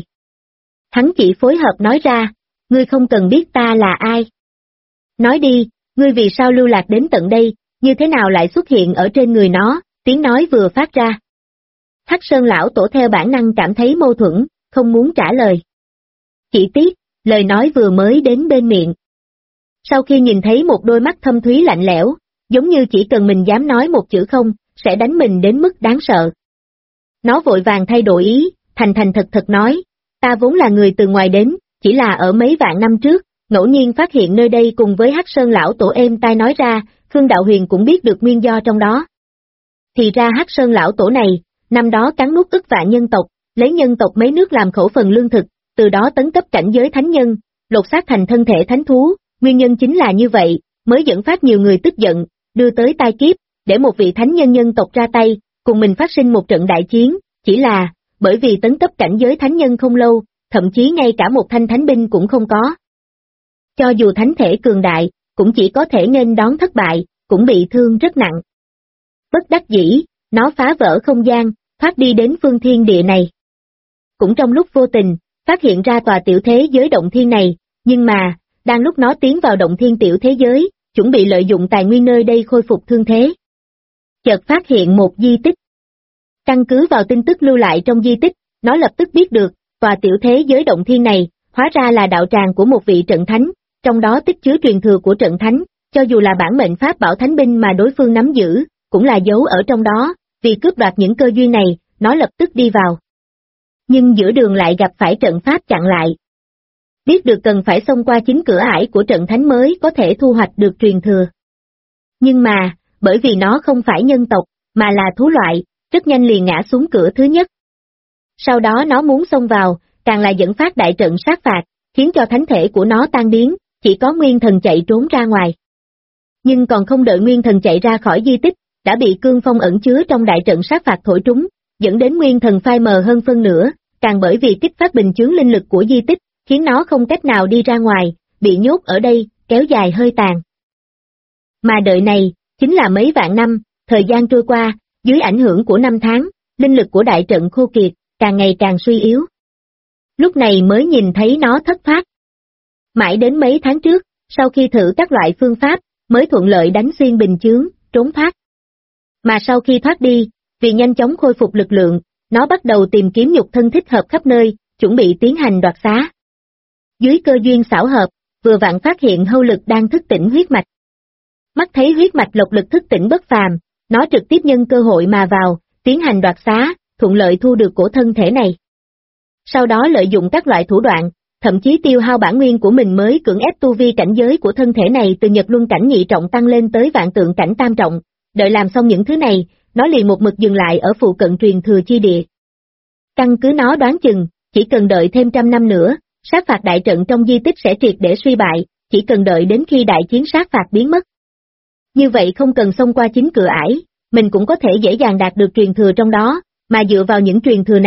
[SPEAKER 2] Hắn chỉ phối hợp nói ra, ngươi không cần biết ta là ai. Nói đi, ngươi vì sao lưu lạc đến tận đây, như thế nào lại xuất hiện ở trên người nó, tiếng nói vừa phát ra. Hắc Sơn lão tổ theo bản năng cảm thấy mâu thuẫn, không muốn trả lời. Chỉ tiếc, lời nói vừa mới đến bên miệng. Sau khi nhìn thấy một đôi mắt thâm thúy lạnh lẽo, giống như chỉ cần mình dám nói một chữ không, sẽ đánh mình đến mức đáng sợ. Nó vội vàng thay đổi ý, thành thật nói, ta vốn là người từ ngoài đến, chỉ là ở mấy vạn năm trước, ngẫu nhiên phát hiện nơi đây cùng với Hắc Sơn lão tổ êm tai nói ra, Khương Đạo Huyền cũng biết được nguyên do trong đó. Thì ra Hắc Sơn lão tổ này, năm đó cắn nuốt ức vạn nhân tộc, lấy nhân tộc mấy nước làm khẩu phần lương thực, từ đó tấn cấp cảnh giới thánh nhân, lột xác thành thân thể thánh thú, nguyên nhân chính là như vậy, mới dẫn phát nhiều người tức giận, đưa tới tai kiếp, để một vị thánh nhân nhân tộc ra tay, cùng mình phát sinh một trận đại chiến, chỉ là, bởi vì tấn cấp cảnh giới thánh nhân không lâu, thậm chí ngay cả một thanh thánh binh cũng không có. Cho dù thánh thể cường đại, cũng chỉ có thể nên đón thất bại, cũng bị thương rất nặng. Bất đắc dĩ, nó phá vỡ không gian, thoát đi đến phương thiên địa này. Cũng trong lúc vô tình, phát hiện ra tòa tiểu thế giới động thiên này, nhưng mà, đang lúc nó tiến vào động thiên tiểu thế giới, chuẩn bị lợi dụng tài nguyên nơi đây khôi phục thương thế. Chợt phát hiện một di tích. Căn cứ vào tin tức lưu lại trong di tích, nó lập tức biết được, tòa tiểu thế giới động thiên này, hóa ra là đạo tràng của một vị trận thánh, trong đó tích chứa truyền thừa của trận thánh, cho dù là bản mệnh pháp bảo thánh binh mà đối phương nắm giữ, cũng là giấu ở trong đó, vì cướp đoạt những cơ duyên này, nó lập tức đi vào. Nhưng giữa đường lại gặp phải trận pháp chặn lại. Biết được cần phải xông qua chính cửa ải của trận thánh mới có thể thu hoạch được truyền thừa. Nhưng mà, bởi vì nó không phải nhân tộc, mà là thú loại, rất nhanh liền ngã xuống cửa thứ nhất. Sau đó nó muốn xông vào, càng là dẫn phát đại trận sát phạt, khiến cho thánh thể của nó tan biến, chỉ có nguyên thần chạy trốn ra ngoài. Nhưng còn không đợi nguyên thần chạy ra khỏi di tích, đã bị cương phong ẩn chứa trong đại trận sát phạt thổi trúng, dẫn đến nguyên thần phai mờ hơn phân nửa, càng bởi vì kích phát bình chướng linh lực của di tích, khiến nó không cách nào đi ra ngoài, bị nhốt ở đây, kéo dài hơi tàn. Mà đợi này, chính là mấy vạn năm, thời gian trôi qua, dưới ảnh hưởng của năm tháng, linh lực của đại trận khô kiệt, càng ngày càng suy yếu. Lúc này mới nhìn thấy nó thất thoát. Mãi đến mấy tháng trước, sau khi thử các loại phương pháp, mới thuận lợi đánh xuyên bình chướng, trốn thoát. Mà sau khi thoát đi, vì nhanh chóng khôi phục lực lượng, nó bắt đầu tìm kiếm nhục thân thích hợp khắp nơi, chuẩn bị tiến hành đoạt xá. Dưới cơ duyên xảo hợp, vừa vặn phát hiện hâu lực đang thức tỉnh huyết mạch. Mắt thấy huyết mạch lộc lực thức tỉnh bất phàm, nó trực tiếp nhân cơ hội mà vào, tiến hành đoạt xá, thuận lợi thu được cổ thân thể này. Sau đó lợi dụng các loại thủ đoạn, thậm chí tiêu hao bản nguyên của mình mới cưỡng ép tu vi cảnh giới của thân thể này từ Nhật Luân cảnh nhị trọng tăng lên tới vạn tượng cảnh tam trọng, đợi làm xong những thứ này, nó liền một mực dừng lại ở phụ cận truyền thừa chi địa. Căn cứ nó đoán chừng, chỉ cần đợi thêm 100 năm nữa, sát phạt đại trận trong di tích sẽ triệt để suy bại, chỉ cần đợi đến khi đại chiến sát phạt biến mất. Như vậy không cần xông qua chính cửa ải, mình cũng có thể dễ dàng đạt được truyền thừa trong đó, mà dựa vào những truyền thừa này,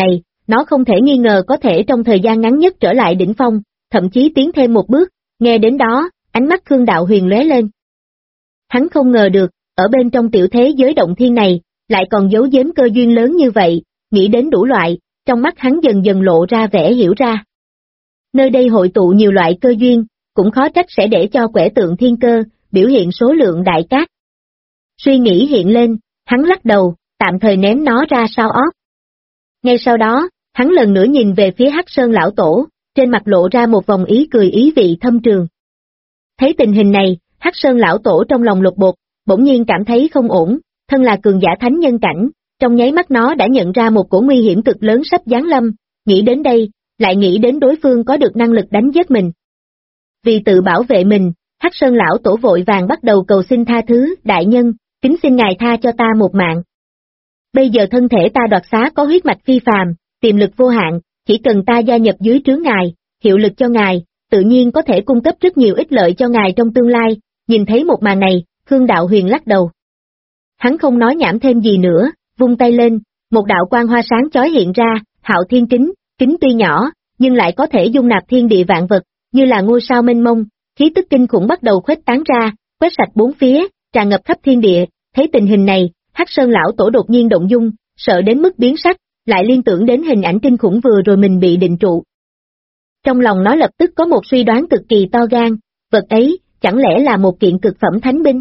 [SPEAKER 2] nó không thể nghi ngờ có thể trong thời gian ngắn nhất trở lại đỉnh phong, thậm chí tiến thêm một bước, nghe đến đó, ánh mắt Khương Đạo Huyền lóe lên. Hắn không ngờ được, ở bên trong tiểu thế giới động thiên này, lại còn giấu giếm cơ duyên lớn như vậy, nghĩ đến đủ loại, trong mắt hắn dần dần lộ ra vẻ hiểu ra. Nơi đây hội tụ nhiều loại cơ duyên, cũng khó trách sẽ để cho quẻ tượng thiên cơ, biểu hiện số lượng đại cát. Suy nghĩ hiện lên, hắn lắc đầu, tạm thời ném nó ra sau óc. Ngay sau đó, hắn lần nữa nhìn về phía Hắc Sơn lão tổ, trên mặt lộ ra một vòng ý cười ý vị thâm trường. Thấy tình hình này, Hắc Sơn lão tổ trong lòng lục bột, bỗng nhiên cảm thấy không ổn, thân là cường giả thánh nhân cảnh, trong nháy mắt nó đã nhận ra một cổ nguy hiểm cực lớn sắp giáng lâm, nghĩ đến đây, lại nghĩ đến đối phương có được năng lực đánh giết mình. Vì tự bảo vệ mình, Hắc Sơn lão tổ vội vàng bắt đầu cầu xin tha thứ, đại nhân, kính xin ngài tha cho ta một mạng. Bây giờ thân thể ta đoạt xá có huyết mạch phi phàm, tiềm lực vô hạn, chỉ cần ta gia nhập dưới trướng ngài, hiệu lực cho ngài, tự nhiên có thể cung cấp rất nhiều ích lợi cho ngài trong tương lai. Nhìn thấy một màn này, Khương Đạo Huyền lắc đầu. Hắn không nói nhảm thêm gì nữa, vung tay lên, một đạo quang hoa sáng chói hiện ra, Hạo Thiên Kính, kính tuy nhỏ, nhưng lại có thể dung nạp thiên địa vạn vật, như là ngôi sao mênh mông, khí tức kinh khủng bắt đầu khuếch tán ra, quét sạch bốn phía, tràn ngập khắp thiên địa. Thấy tình hình này, Hắc Sơn lão tổ đột nhiên động dung, sợ đến mức biến sắc, lại liên tưởng đến hình ảnh kinh khủng vừa rồi mình bị định trụ. Trong lòng nó lập tức có một suy đoán cực kỳ to gan, vật ấy, chẳng lẽ là một kiện cực phẩm thánh binh?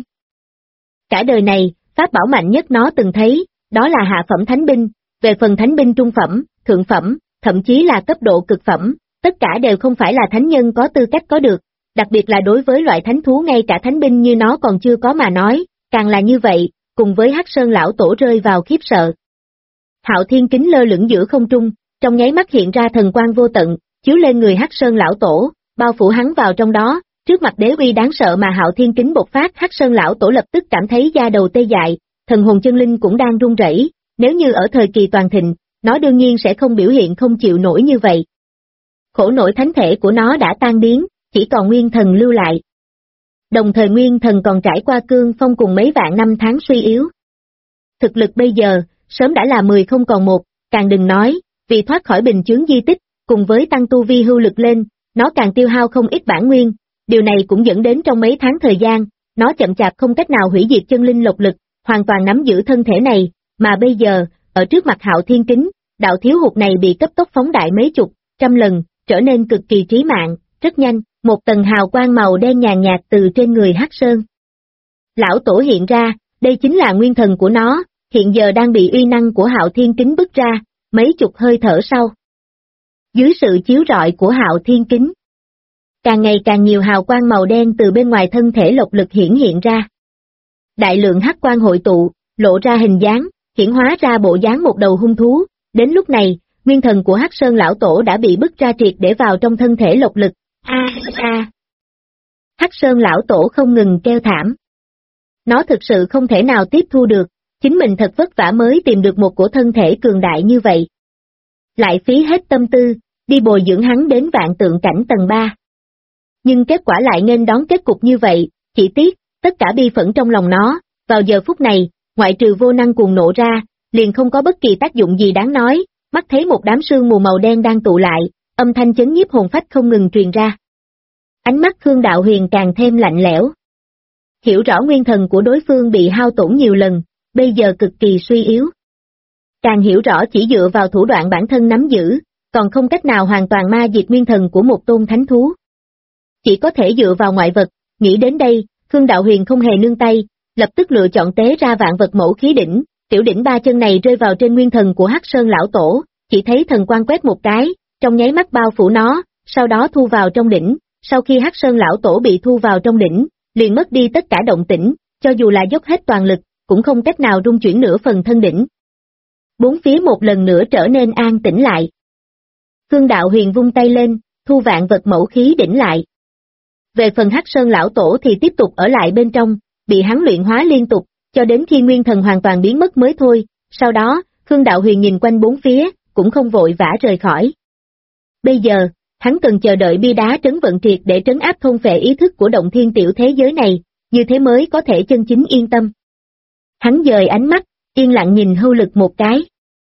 [SPEAKER 2] Cả đời này, pháp bảo mạnh nhất nó từng thấy, đó là hạ phẩm thánh binh, về phần thánh binh trung phẩm, thượng phẩm, thậm chí là cấp độ cực phẩm, tất cả đều không phải là thánh nhân có tư cách có được, đặc biệt là đối với loại thánh thú ngay cả thánh binh như nó còn chưa có mà nói, càng là như vậy, cùng với Hắc Sơn lão tổ rơi vào khiếp sợ. Hạo Thiên Kính lơ lửng giữa không trung, trong nháy mắt hiện ra thần quang vô tận, chiếu lên người Hắc Sơn lão tổ, bao phủ hắn vào trong đó, trước mặt đế uy đáng sợ mà Hạo Thiên Kính bộc phát, Hắc Sơn lão tổ lập tức cảm thấy da đầu tê dại, thần hồn chân linh cũng đang run rẩy, nếu như ở thời kỳ toàn thịnh, nó đương nhiên sẽ không biểu hiện không chịu nổi như vậy. Khổ nỗi thánh thể của nó đã tan biến, chỉ còn nguyên thần lưu lại. Đồng thời nguyên thần còn trải qua cương phong cùng mấy vạn năm tháng suy yếu. Thực lực bây giờ, sớm đã là 10 không còn một, càng đừng nói, vì thoát khỏi bình chướng di tích, cùng với tăng tu vi hưu lực lên, nó càng tiêu hao không ít bản nguyên, điều này cũng dẫn đến trong mấy tháng thời gian, nó chậm chạp không cách nào hủy diệt chân linh lộc lực, hoàn toàn nắm giữ thân thể này, mà bây giờ, ở trước mặt Hạo Thiên Kính, đạo thiếu hụt này bị cấp tốc phóng đại mấy chục, trăm lần, trở nên cực kỳ trí mạng, rất nhanh, một tầng hào quang màu đen nhàn nhạt từ trên người Hắc Sơn lão tổ hiện ra, đây chính là nguyên thần của nó, hiện giờ đang bị uy năng của Hạo Thiên Kính bức ra, mấy chục hơi thở sau. Dưới sự chiếu rọi của Hạo Thiên Kính, càng ngày càng nhiều hào quang màu đen từ bên ngoài thân thể lộc lực hiển hiện ra. Đại lượng hắc quang hội tụ, lộ ra hình dáng, hiển hóa ra bộ dáng một đầu hung thú, đến lúc này, nguyên thần của Hắc Sơn lão tổ đã bị bức ra triệt để vào trong thân thể lộc lực. Hắc Sơn lão tổ không ngừng kêu thảm. Nó thực sự không thể nào tiếp thu được, chính mình thật vất vả mới tìm được một cổ thân thể cường đại như vậy. Lại phí hết tâm tư, đi bồi dưỡng hắn đến vạn tượng cảnh tầng 3. Nhưng kết quả lại nghênh đón kết cục như vậy, chỉ tiếc, tất cả bi phẫn trong lòng nó, vào giờ phút này, ngoại trừ vô năng cuồng nộ ra, liền không có bất kỳ tác dụng gì đáng nói, mắt thấy một đám sương mù màu đen đang tụ lại, âm thanh chấn nhiếp hồn phách không ngừng truyền ra. Ánh mắt Khương Đạo Huyền càng thêm lạnh lẽo. Hiểu rõ nguyên thần của đối phương bị hao tổn nhiều lần, bây giờ cực kỳ suy yếu. Càng hiểu rõ chỉ dựa vào thủ đoạn bản thân nắm giữ, còn không cách nào hoàn toàn ma diệt nguyên thần của một tôn thánh thú. Chỉ có thể dựa vào ngoại vật, nghĩ đến đây, Khương Đạo Huyền không hề nương tay, lập tức lựa chọn tế ra vạn vật mẫu khí đỉnh, tiểu đỉnh 3 chân này rơi vào trên nguyên thần của Hắc Sơn lão tổ, chỉ thấy thần quang quét một cái, trong nháy mắt bao phủ nó, sau đó thu vào trong đỉnh, sau khi Hắc Sơn lão tổ bị thu vào trong đỉnh, liền mất đi tất cả động tĩnh, cho dù là dốc hết toàn lực, cũng không cách nào rung chuyển nửa phần thân đỉnh. Bốn phía một lần nữa trở nên an tĩnh lại. Khương Đạo Huyền vung tay lên, thu vạn vật mẫu khí đỉnh lại. Về phần Hắc Sơn lão tổ thì tiếp tục ở lại bên trong, bị hắn luyện hóa liên tục, cho đến khi nguyên thần hoàn toàn biến mất mới thôi, sau đó, Khương Đạo Huyền nhìn quanh bốn phía, cũng không vội vã rời khỏi. Bây giờ, hắn cần chờ đợi bia đá trấn vận triệt để trấn áp thôn phệ ý thức của động thiên tiểu thế giới này, như thế mới có thể chân chính yên tâm. Hắn dời ánh mắt, yên lặng nhìn hưu lực một cái.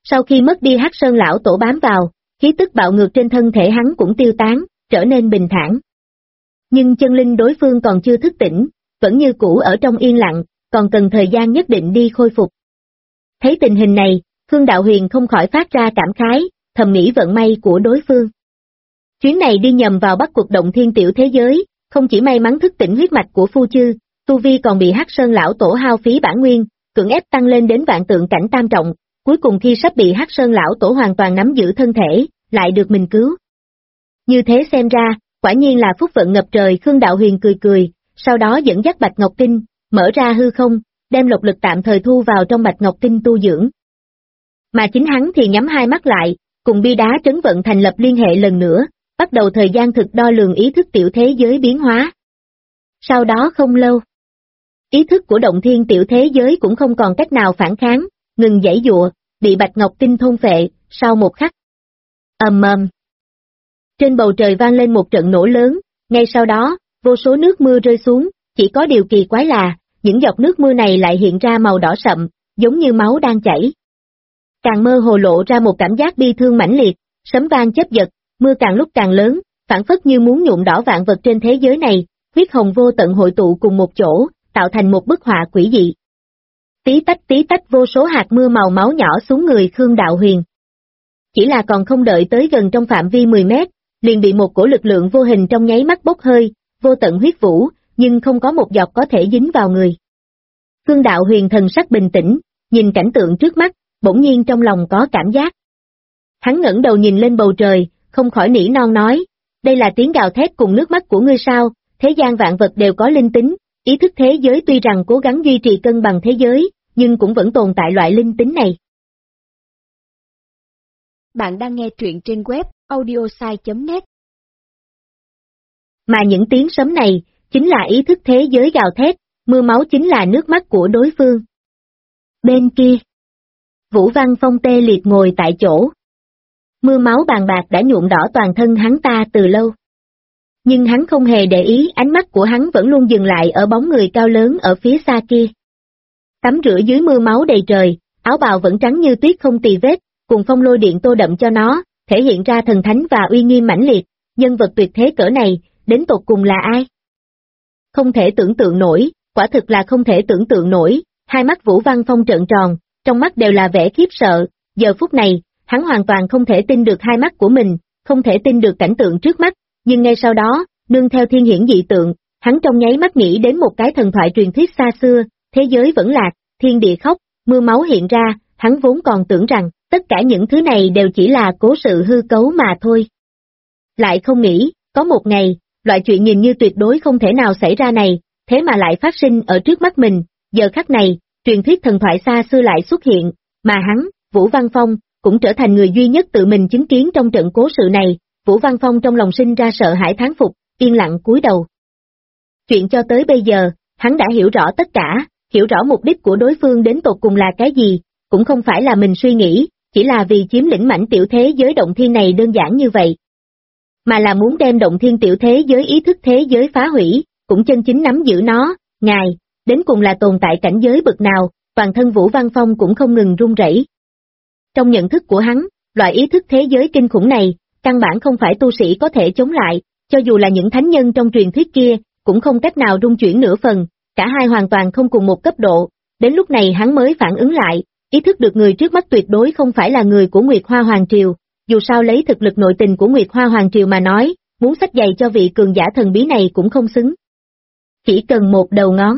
[SPEAKER 2] Sau khi mất đi Hắc Sơn lão tổ bám vào, khí tức bạo ngược trên thân thể hắn cũng tiêu tán, trở nên bình thản. Nhưng chân linh đối phương còn chưa thức tỉnh, vẫn như cũ ở trong yên lặng, còn cần thời gian nhất định đi khôi phục. Thấy tình hình này, Khương Đạo Huyền không khỏi phát ra cảm khái, thầm nghĩ vận may của đối phương. Chuyến này đi nhầm vào Bắc Cực Động Thiên tiểu thế giới, không chỉ may mắn thức tỉnh huyết mạch của Phu Chư, tu vi còn bị Hắc Sơn lão tổ hao phí bản nguyên, cưỡng ép tăng lên đến vạn tượng cảnh tam trọng, cuối cùng khi sắp bị Hắc Sơn lão tổ hoàn toàn nắm giữ thân thể, lại được mình cứu. Như thế xem ra, quả nhiên là phúc vận ngập trời. Khương Đạo Huyền cười cười, sau đó dẫn dắt Bạch Ngọc Tinh, mở ra hư không, đem lộc lực tạm thời thu vào trong Bạch Ngọc Tinh tu dưỡng. Mà chính hắn thì nhắm hai mắt lại, cùng bi đá trấn vận thành lập liên hệ lần nữa, bắt đầu thời gian thực đo lường ý thức tiểu thế giới biến hóa. Sau đó không lâu, ý thức của động thiên tiểu thế giới cũng không còn cách nào phản kháng, ngừng giãy giụa, bị Bạch Ngọc Tinh thôn phệ. Sau một khắc, ầm ầm, trên bầu trời vang lên một trận nổ lớn, ngay sau đó, vô số nước mưa rơi xuống, chỉ có điều kỳ quái là, những giọt nước mưa này lại hiện ra màu đỏ sậm, giống như máu đang chảy. Càng mơ hồ lộ ra một cảm giác bi thương mãnh liệt, sấm vang chớp giật, mưa càng lúc càng lớn, phảng phất như muốn nhuộm đỏ vạn vật trên thế giới này, huyết hồng vô tận hội tụ cùng một chỗ, tạo thành một bức họa quỷ dị. Tí tách vô số hạt mưa màu máu nhỏ xuống người Khương Đạo Huyền. Chỉ là còn không đợi tới gần trong phạm vi 10 mét, liền bị một cổ lực lượng vô hình trong nháy mắt bốc hơi, vô tận huyết vũ, nhưng không có một giọt có thể dính vào người. Khương Đạo Huyền thần sắc bình tĩnh, nhìn cảnh tượng trước mắt, bỗng nhiên trong lòng có cảm giác. Hắn ngẩng đầu nhìn lên bầu trời, không khỏi nỉ non nói, đây là tiếng gào thét cùng nước mắt của ngươi sao? Thế gian vạn vật đều có linh tính, ý thức thế giới tuy rằng cố gắng duy trì cân bằng thế giới, nhưng cũng vẫn tồn tại loại linh tính này.
[SPEAKER 1] Bạn đang nghe truyện trên web audiosai.net.
[SPEAKER 2] Mà những tiếng sấm này, chính là ý thức thế giới gào thét, mưa máu chính là nước mắt của đối phương. Bên kia, Vũ Văn Phong tê liệt ngồi tại chỗ. Mưa máu bàn bạc đã nhuộm đỏ toàn thân hắn ta từ lâu. Nhưng hắn không hề để ý, ánh mắt của hắn vẫn luôn dừng lại ở bóng người cao lớn ở phía xa kia. Tắm rửa dưới mưa máu đầy trời, áo bào vẫn trắng như tuyết không tì vết, cùng phong lôi điện tô đậm cho nó, thể hiện ra thần thánh và uy nghiêm mãnh liệt, nhân vật tuyệt thế cỡ này, đến tột cùng là ai? Không thể tưởng tượng nổi, quả thực là không thể tưởng tượng nổi, hai mắt Vũ Văn Phong trợn tròn, trong mắt đều là vẻ khiếp sợ, giờ phút này, hắn hoàn toàn không thể tin được hai mắt của mình, không thể tin được cảnh tượng trước mắt, nhưng ngay sau đó, nương theo thiên hiển dị tượng, hắn trong nháy mắt nghĩ đến một cái thần thoại truyền thuyết xa xưa, thế giới vẫn lạc, thiên địa khóc, mưa máu hiện ra, hắn vốn còn tưởng rằng, tất cả những thứ này đều chỉ là cố sự hư cấu mà thôi. Lại không nghĩ, có một ngày, loại chuyện nhìn như tuyệt đối không thể nào xảy ra này, thế mà lại phát sinh ở trước mắt mình, giờ khắc này, truyền thuyết thần thoại xa xưa lại xuất hiện, mà hắn, Vũ Văn Phong, cũng trở thành người duy nhất tự mình chứng kiến trong trận cố sự này. Vũ Văn Phong trong lòng sinh ra sợ hãi thán phục, yên lặng cúi đầu. Chuyện cho tới bây giờ, hắn đã hiểu rõ tất cả, hiểu rõ mục đích của đối phương đến tột cùng là cái gì, cũng không phải là mình suy nghĩ, chỉ là vì chiếm lĩnh mảnh tiểu thế giới động thiên này đơn giản như vậy. Mà là muốn đem động thiên tiểu thế giới ý thức thế giới phá hủy, cũng chân chính nắm giữ nó, ngài, đến cùng là tồn tại cảnh giới bậc nào, toàn thân Vũ Văn Phong cũng không ngừng run rẩy. Trong nhận thức của hắn, loại ý thức thế giới kinh khủng này, căn bản không phải tu sĩ có thể chống lại, cho dù là những thánh nhân trong truyền thuyết kia, cũng không cách nào rung chuyển nửa phần, cả hai hoàn toàn không cùng một cấp độ, đến lúc này hắn mới phản ứng lại, ý thức được người trước mắt tuyệt đối không phải là người của Nguyệt Hoa Hoàng Triều, dù sao lấy thực lực nội tình của Nguyệt Hoa Hoàng Triều mà nói, muốn xách giày cho vị cường giả thần bí này cũng không xứng. Chỉ cần một đầu ngón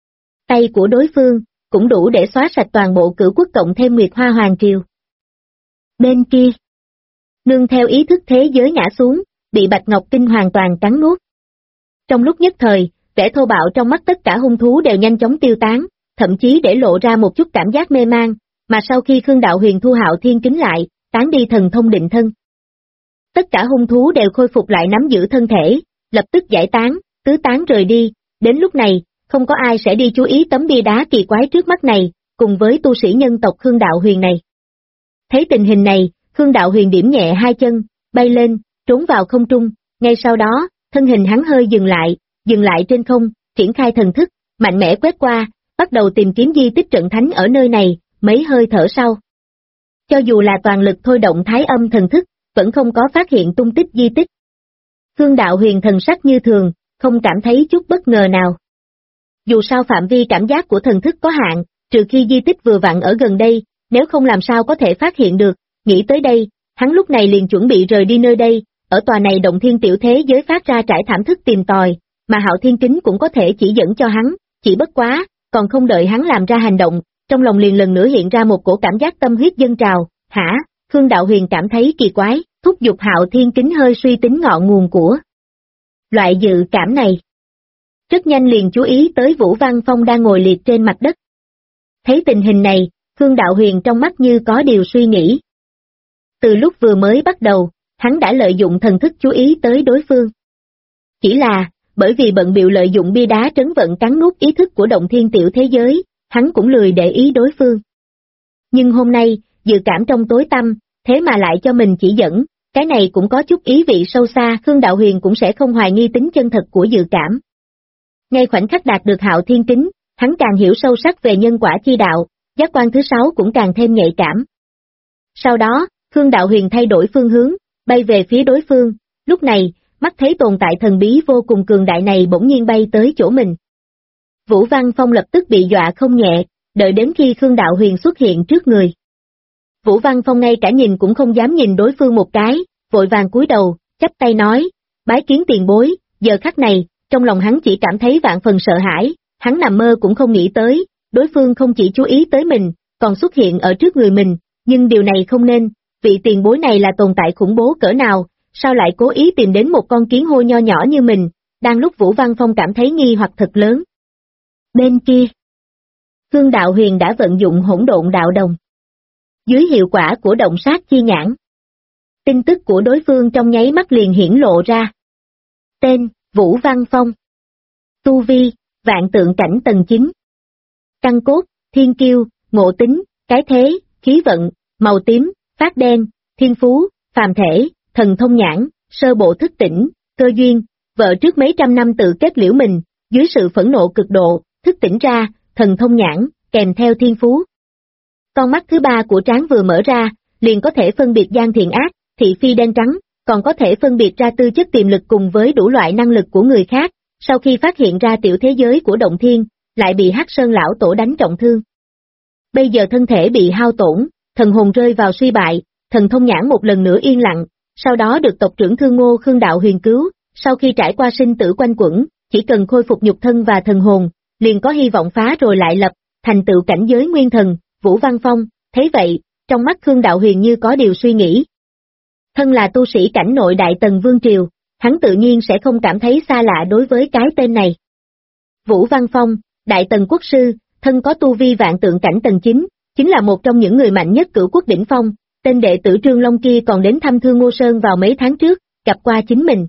[SPEAKER 2] tay của đối phương, cũng đủ để xóa sạch toàn bộ Cửu Quốc cộng thêm Nguyệt Hoa Hoàng Triều. Bên kia, nương theo ý thức thế giới ngã xuống, bị Bạch Ngọc Tinh hoàn toàn cắn nuốt. Trong lúc nhất thời, vẻ thô bạo trong mắt tất cả hung thú đều nhanh chóng tiêu tán, thậm chí để lộ ra một chút cảm giác mê man, mà sau khi Khương Đạo Huyền thu Hạo Thiên Kính lại, tán đi thần thông định thân. Tất cả hung thú đều khôi phục lại nắm giữ thân thể, lập tức giải tán, tứ tán rời đi, đến lúc này, không có ai sẽ đi chú ý tấm bia đá kỳ quái trước mắt này, cùng với tu sĩ nhân tộc Khương Đạo Huyền này. Thấy tình hình này, Khương Đạo Huyền điểm nhẹ hai chân, bay lên, trốn vào không trung, ngay sau đó, thân hình hắn hơi dừng lại trên không, triển khai thần thức, mạnh mẽ quét qua, bắt đầu tìm kiếm di tích trận thánh ở nơi này, mấy hơi thở sau. Cho dù là toàn lực thôi động Thái Âm thần thức, vẫn không có phát hiện tung tích di tích. Khương Đạo Huyền thần sắc như thường, không cảm thấy chút bất ngờ nào. Dù sao phạm vi cảm giác của thần thức có hạn, trừ khi di tích vừa vặn ở gần đây, nếu không làm sao có thể phát hiện được, nghĩ tới đây, hắn lúc này liền chuẩn bị rời đi nơi đây, ở tòa này động thiên tiểu thế giới phát ra trải thảm thức tìm tòi, mà Hạo Thiên Kính cũng có thể chỉ dẫn cho hắn, chỉ bất quá, còn không đợi hắn làm ra hành động, trong lòng liền lần nữa hiện ra một cổ cảm giác tâm huyết dâng trào, hả? Khương Đạo Huyền cảm thấy kỳ quái, thúc giục Hạo Thiên Kính hơi suy tính ngọn nguồn của loại dự cảm này. Rất nhanh liền chú ý tới Vũ Văn Phong đang ngồi liệt trên mặt đất. Thấy tình hình này, Khương Đạo Huyền trong mắt như có điều suy nghĩ. Từ lúc vừa mới bắt đầu, hắn đã lợi dụng thần thức chú ý tới đối phương. Chỉ là, bởi vì bận bịu lợi dụng bia đá trấn vận cắn nuốt ý thức của động thiên tiểu thế giới, hắn cũng lười để ý đối phương. Nhưng hôm nay, dự cảm trong tối tăm, thế mà lại cho mình chỉ dẫn, cái này cũng có chút ý vị sâu xa, Khương Đạo Huyền cũng sẽ không hoài nghi tính chân thật của dự cảm. Ngay khoảnh khắc đạt được Hạo Thiên Kính, hắn càng hiểu sâu sắc về nhân quả chi đạo, giác quan thứ 6 cũng càng thêm nhạy cảm. Sau đó, Khương Đạo Huyền thay đổi phương hướng, bay về phía đối phương, lúc này, mắt thấy tồn tại thần bí vô cùng cường đại này bỗng nhiên bay tới chỗ mình. Vũ Văn Phong lập tức bị dọa không nhẹ, đợi đến khi Khương Đạo Huyền xuất hiện trước người. Vũ Văn Phong ngay cả nhìn cũng không dám nhìn đối phương một cái, vội vàng cúi đầu, chắp tay nói, bái kiến tiền bối, giờ khắc này, trong lòng hắn chỉ cảm thấy vạn phần sợ hãi, hắn nằm mơ cũng không nghĩ tới, đối phương không chỉ chú ý tới mình, còn xuất hiện ở trước người mình, nhưng điều này không nên, vị tiền bối này là tồn tại khủng bố cỡ nào, sao lại cố ý tìm đến một con kiến hôi nho nhỏ như mình, đang lúc Vũ Văn Phong cảm thấy nghi hoặc thật lớn. Bên kia, Khương Đạo Huyền đã vận dụng hỗn độn đạo đồng. Dưới hiệu quả của động sát chi nhãn, tin tức của đối phương trong nháy mắt liền hiển lộ ra. Tên, Vũ Văn Phong. Tu vi, vạn tượng cảnh tầng 9. Căn cốt, thiên kiêu, ngộ tính, cái thế, khí vận, màu tím, phát đen, thiên phú, phàm thể, thần thông nhãn, sơ bộ thức tỉnh, cơ duyên, vợ trước mấy trăm năm tự kết liễu mình, dưới sự phẫn nộ cực độ, thức tỉnh ra, thần thông nhãn, kèm theo thiên phú. Con mắt thứ 3 của trán vừa mở ra, liền có thể phân biệt gian thiện ác, thị phi đen trắng, còn có thể phân biệt ra tư chất tiềm lực cùng với đủ loại năng lực của người khác, sau khi phát hiện ra tiểu thế giới của động thiên, lại bị Hắc Sơn lão tổ đánh trọng thương. Bây giờ thân thể bị hao tổn, thần hồn rơi vào suy bại, thần thông nhãn một lần nữa yên lặng, sau đó được tộc trưởng Thương Ngô Khương Đạo Huyền cứu, sau khi trải qua sinh tử quanh quẩn, chỉ cần khôi phục nhục thân và thần hồn, liền có hy vọng phá rồi lại lập, thành tựu cảnh giới nguyên thần. Vũ Văn Phong, thấy vậy, trong mắt Khương Đạo Huyền như có điều suy nghĩ. Thân là tu sĩ cảnh nội Đại Tần Vương Triều, hắn tự nhiên sẽ không cảm thấy xa lạ đối với cái tên này. Vũ Văn Phong, Đại Tần Quốc sư, thân có tu vi vạn tượng cảnh tầng 9, chính là một trong những người mạnh nhất Cửu Quốc đỉnh phong, tên đệ tử Trương Long kia còn đến thăm Thương Ngô Sơn vào mấy tháng trước, gặp qua chính mình.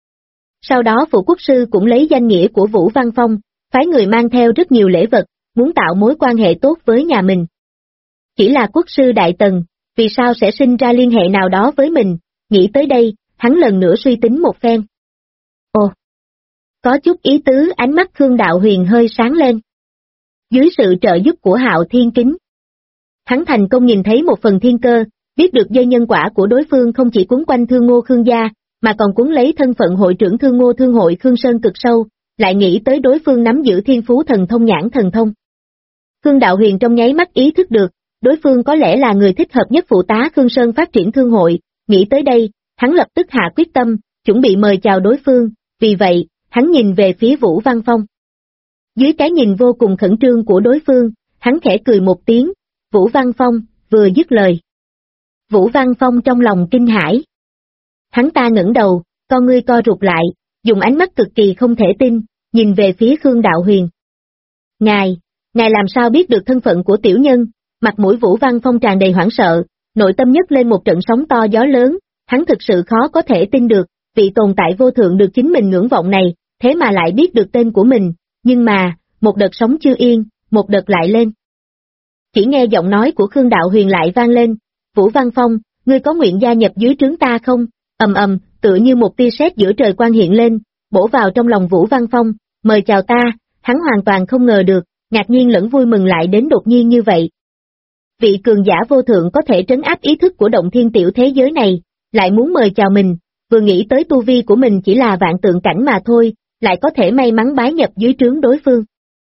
[SPEAKER 2] Sau đó Phụ Quốc sư cũng lấy danh nghĩa của Vũ Văn Phong, phái người mang theo rất nhiều lễ vật, muốn tạo mối quan hệ tốt với nhà mình. Chỉ là quốc sư Đại Tần, vì sao sẽ sinh ra liên hệ nào đó với mình, nghĩ tới đây, hắn lần nữa suy tính một phen. Ồ! Có chút ý tứ, ánh mắt Khương Đạo Huyền hơi sáng lên. Dưới sự trợ giúp của Hạo Thiên Kính, hắn thành công nhìn thấy một phần thiên cơ, biết được dây nhân quả của đối phương không chỉ cuốn quanh Thương Ngô Khương gia, mà còn cuốn lấy thân phận hội trưởng Thương Ngô Thương hội Khương Sơn cực sâu, lại nghĩ tới đối phương nắm giữ thiên phú thần thông nhãn thần thông. Khương Đạo Huyền trong nháy mắt ý thức được, đối phương có lẽ là người thích hợp nhất phụ tá Khương Sơn phát triển thương hội, nghĩ tới đây, hắn lập tức hạ quyết tâm, chuẩn bị mời chào đối phương, vì vậy, hắn nhìn về phía Vũ Văn Phong. Dưới cái nhìn vô cùng khẩn trương của đối phương, hắn khẽ cười một tiếng, Vũ Văn Phong, vừa dứt lời. Vũ Văn Phong trong lòng kinh hãi. Hắn ta ngẩng đầu, con ngươi co rụt lại, dùng ánh mắt cực kỳ không thể tin, nhìn về phía Khương Đạo Huyền. Ngài làm sao biết được thân phận của tiểu nhân? Mặt mũi Vũ Văn Phong tràn đầy hoảng sợ, nội tâm nhấc lên một trận sóng to gió lớn, hắn thực sự khó có thể tin được, vị tồn tại vô thượng được chính mình ngưỡng vọng này, thế mà lại biết được tên của mình, nhưng mà, một đợt sóng chưa yên, một đợt lại lên. Chỉ nghe giọng nói của Khương Đạo Huyền lại vang lên, Vũ Văn Phong, ngươi có nguyện gia nhập dưới trướng ta không? Ầm ầm, tựa như một tia sét giữa trời quang hiện lên, bổ vào trong lòng Vũ Văn Phong, mời chào ta, hắn hoàn toàn không ngờ được, ngạc nhiên lẫn vui mừng lại đến đột nhiên như vậy. vị cường giả vô thượng có thể trấn áp ý thức của động thiên tiểu thế giới này, lại muốn mời chào mình, vừa nghĩ tới tu vi của mình chỉ là vạn tượng cảnh mà thôi, lại có thể may mắn bái nhập dưới trướng đối phương.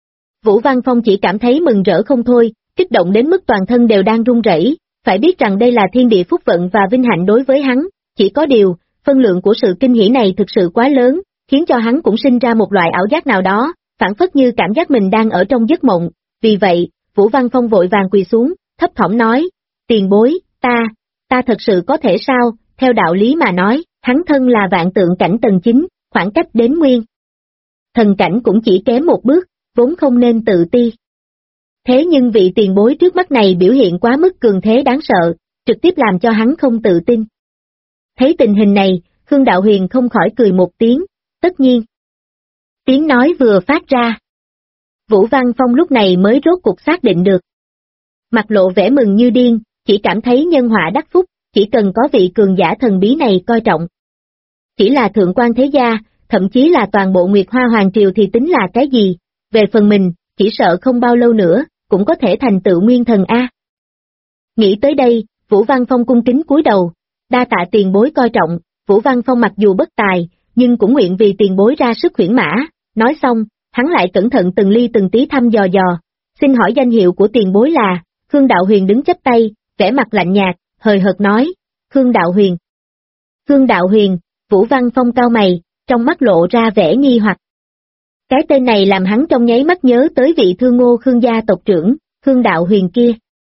[SPEAKER 2] Vũ Văn Phong chỉ cảm thấy mừng rỡ không thôi, kích động đến mức toàn thân đều đang run rẩy, phải biết rằng đây là thiên địa phúc vận và vinh hạnh đối với hắn, chỉ có điều, phân lượng của sự kinh hỉ này thực sự quá lớn, khiến cho hắn cũng sinh ra một loại ảo giác nào đó, phản phất như cảm giác mình đang ở trong giấc mộng, vì vậy, Vũ Văn Phong vội vàng quỳ xuống, thấp thỏm nói, tiền bối, ta thật sự có thể sao, theo đạo lý mà nói, hắn thân là vạn tượng cảnh tầng 9, khoảng cách đến nguyên thần cảnh cũng chỉ kém một bước, vốn không nên tự ti. Thế nhưng vị tiền bối trước mắt này biểu hiện quá mức cường thế đáng sợ, trực tiếp làm cho hắn không tự tin. Thấy tình hình này, Khương Đạo Huyền không khỏi cười một tiếng, tất nhiên. Tiếng nói vừa phát ra. Vũ Văn Phong lúc này mới rốt cuộc xác định được. Mặt lộ vẻ mừng như điên, chỉ cảm thấy nhân họa đắc phúc, chỉ cần có vị cường giả thần bí này coi trọng. Chỉ là thượng quan thế gia, thậm chí là toàn bộ Nguyệt Hoa Hoàng Triều thì tính là cái gì, về phần mình, chỉ sợ không bao lâu nữa, cũng có thể thành tựu nguyên thần A. Nghĩ tới đây, Vũ Văn Phong cung kính cúi đầu, đa tạ tiền bối coi trọng, Vũ Văn Phong mặc dù bất tài, nhưng cũng nguyện vì tiền bối ra sức khuyển mã, nói xong, hắn lại cẩn thận từng ly từng tí thăm dò, xin hỏi danh hiệu của tiền bối là, Khương Đạo Huyền đứng chắp tay, vẻ mặt lạnh nhạt, hời hợt nói, Khương Đạo Huyền. Khương Đạo Huyền, Vũ Văn Phong cau mày, trong mắt lộ ra vẻ nghi hoặc. Cái tên này làm hắn trong nháy mắt nhớ tới vị Thương Ngô Khương gia tộc trưởng, Khương Đạo Huyền kia.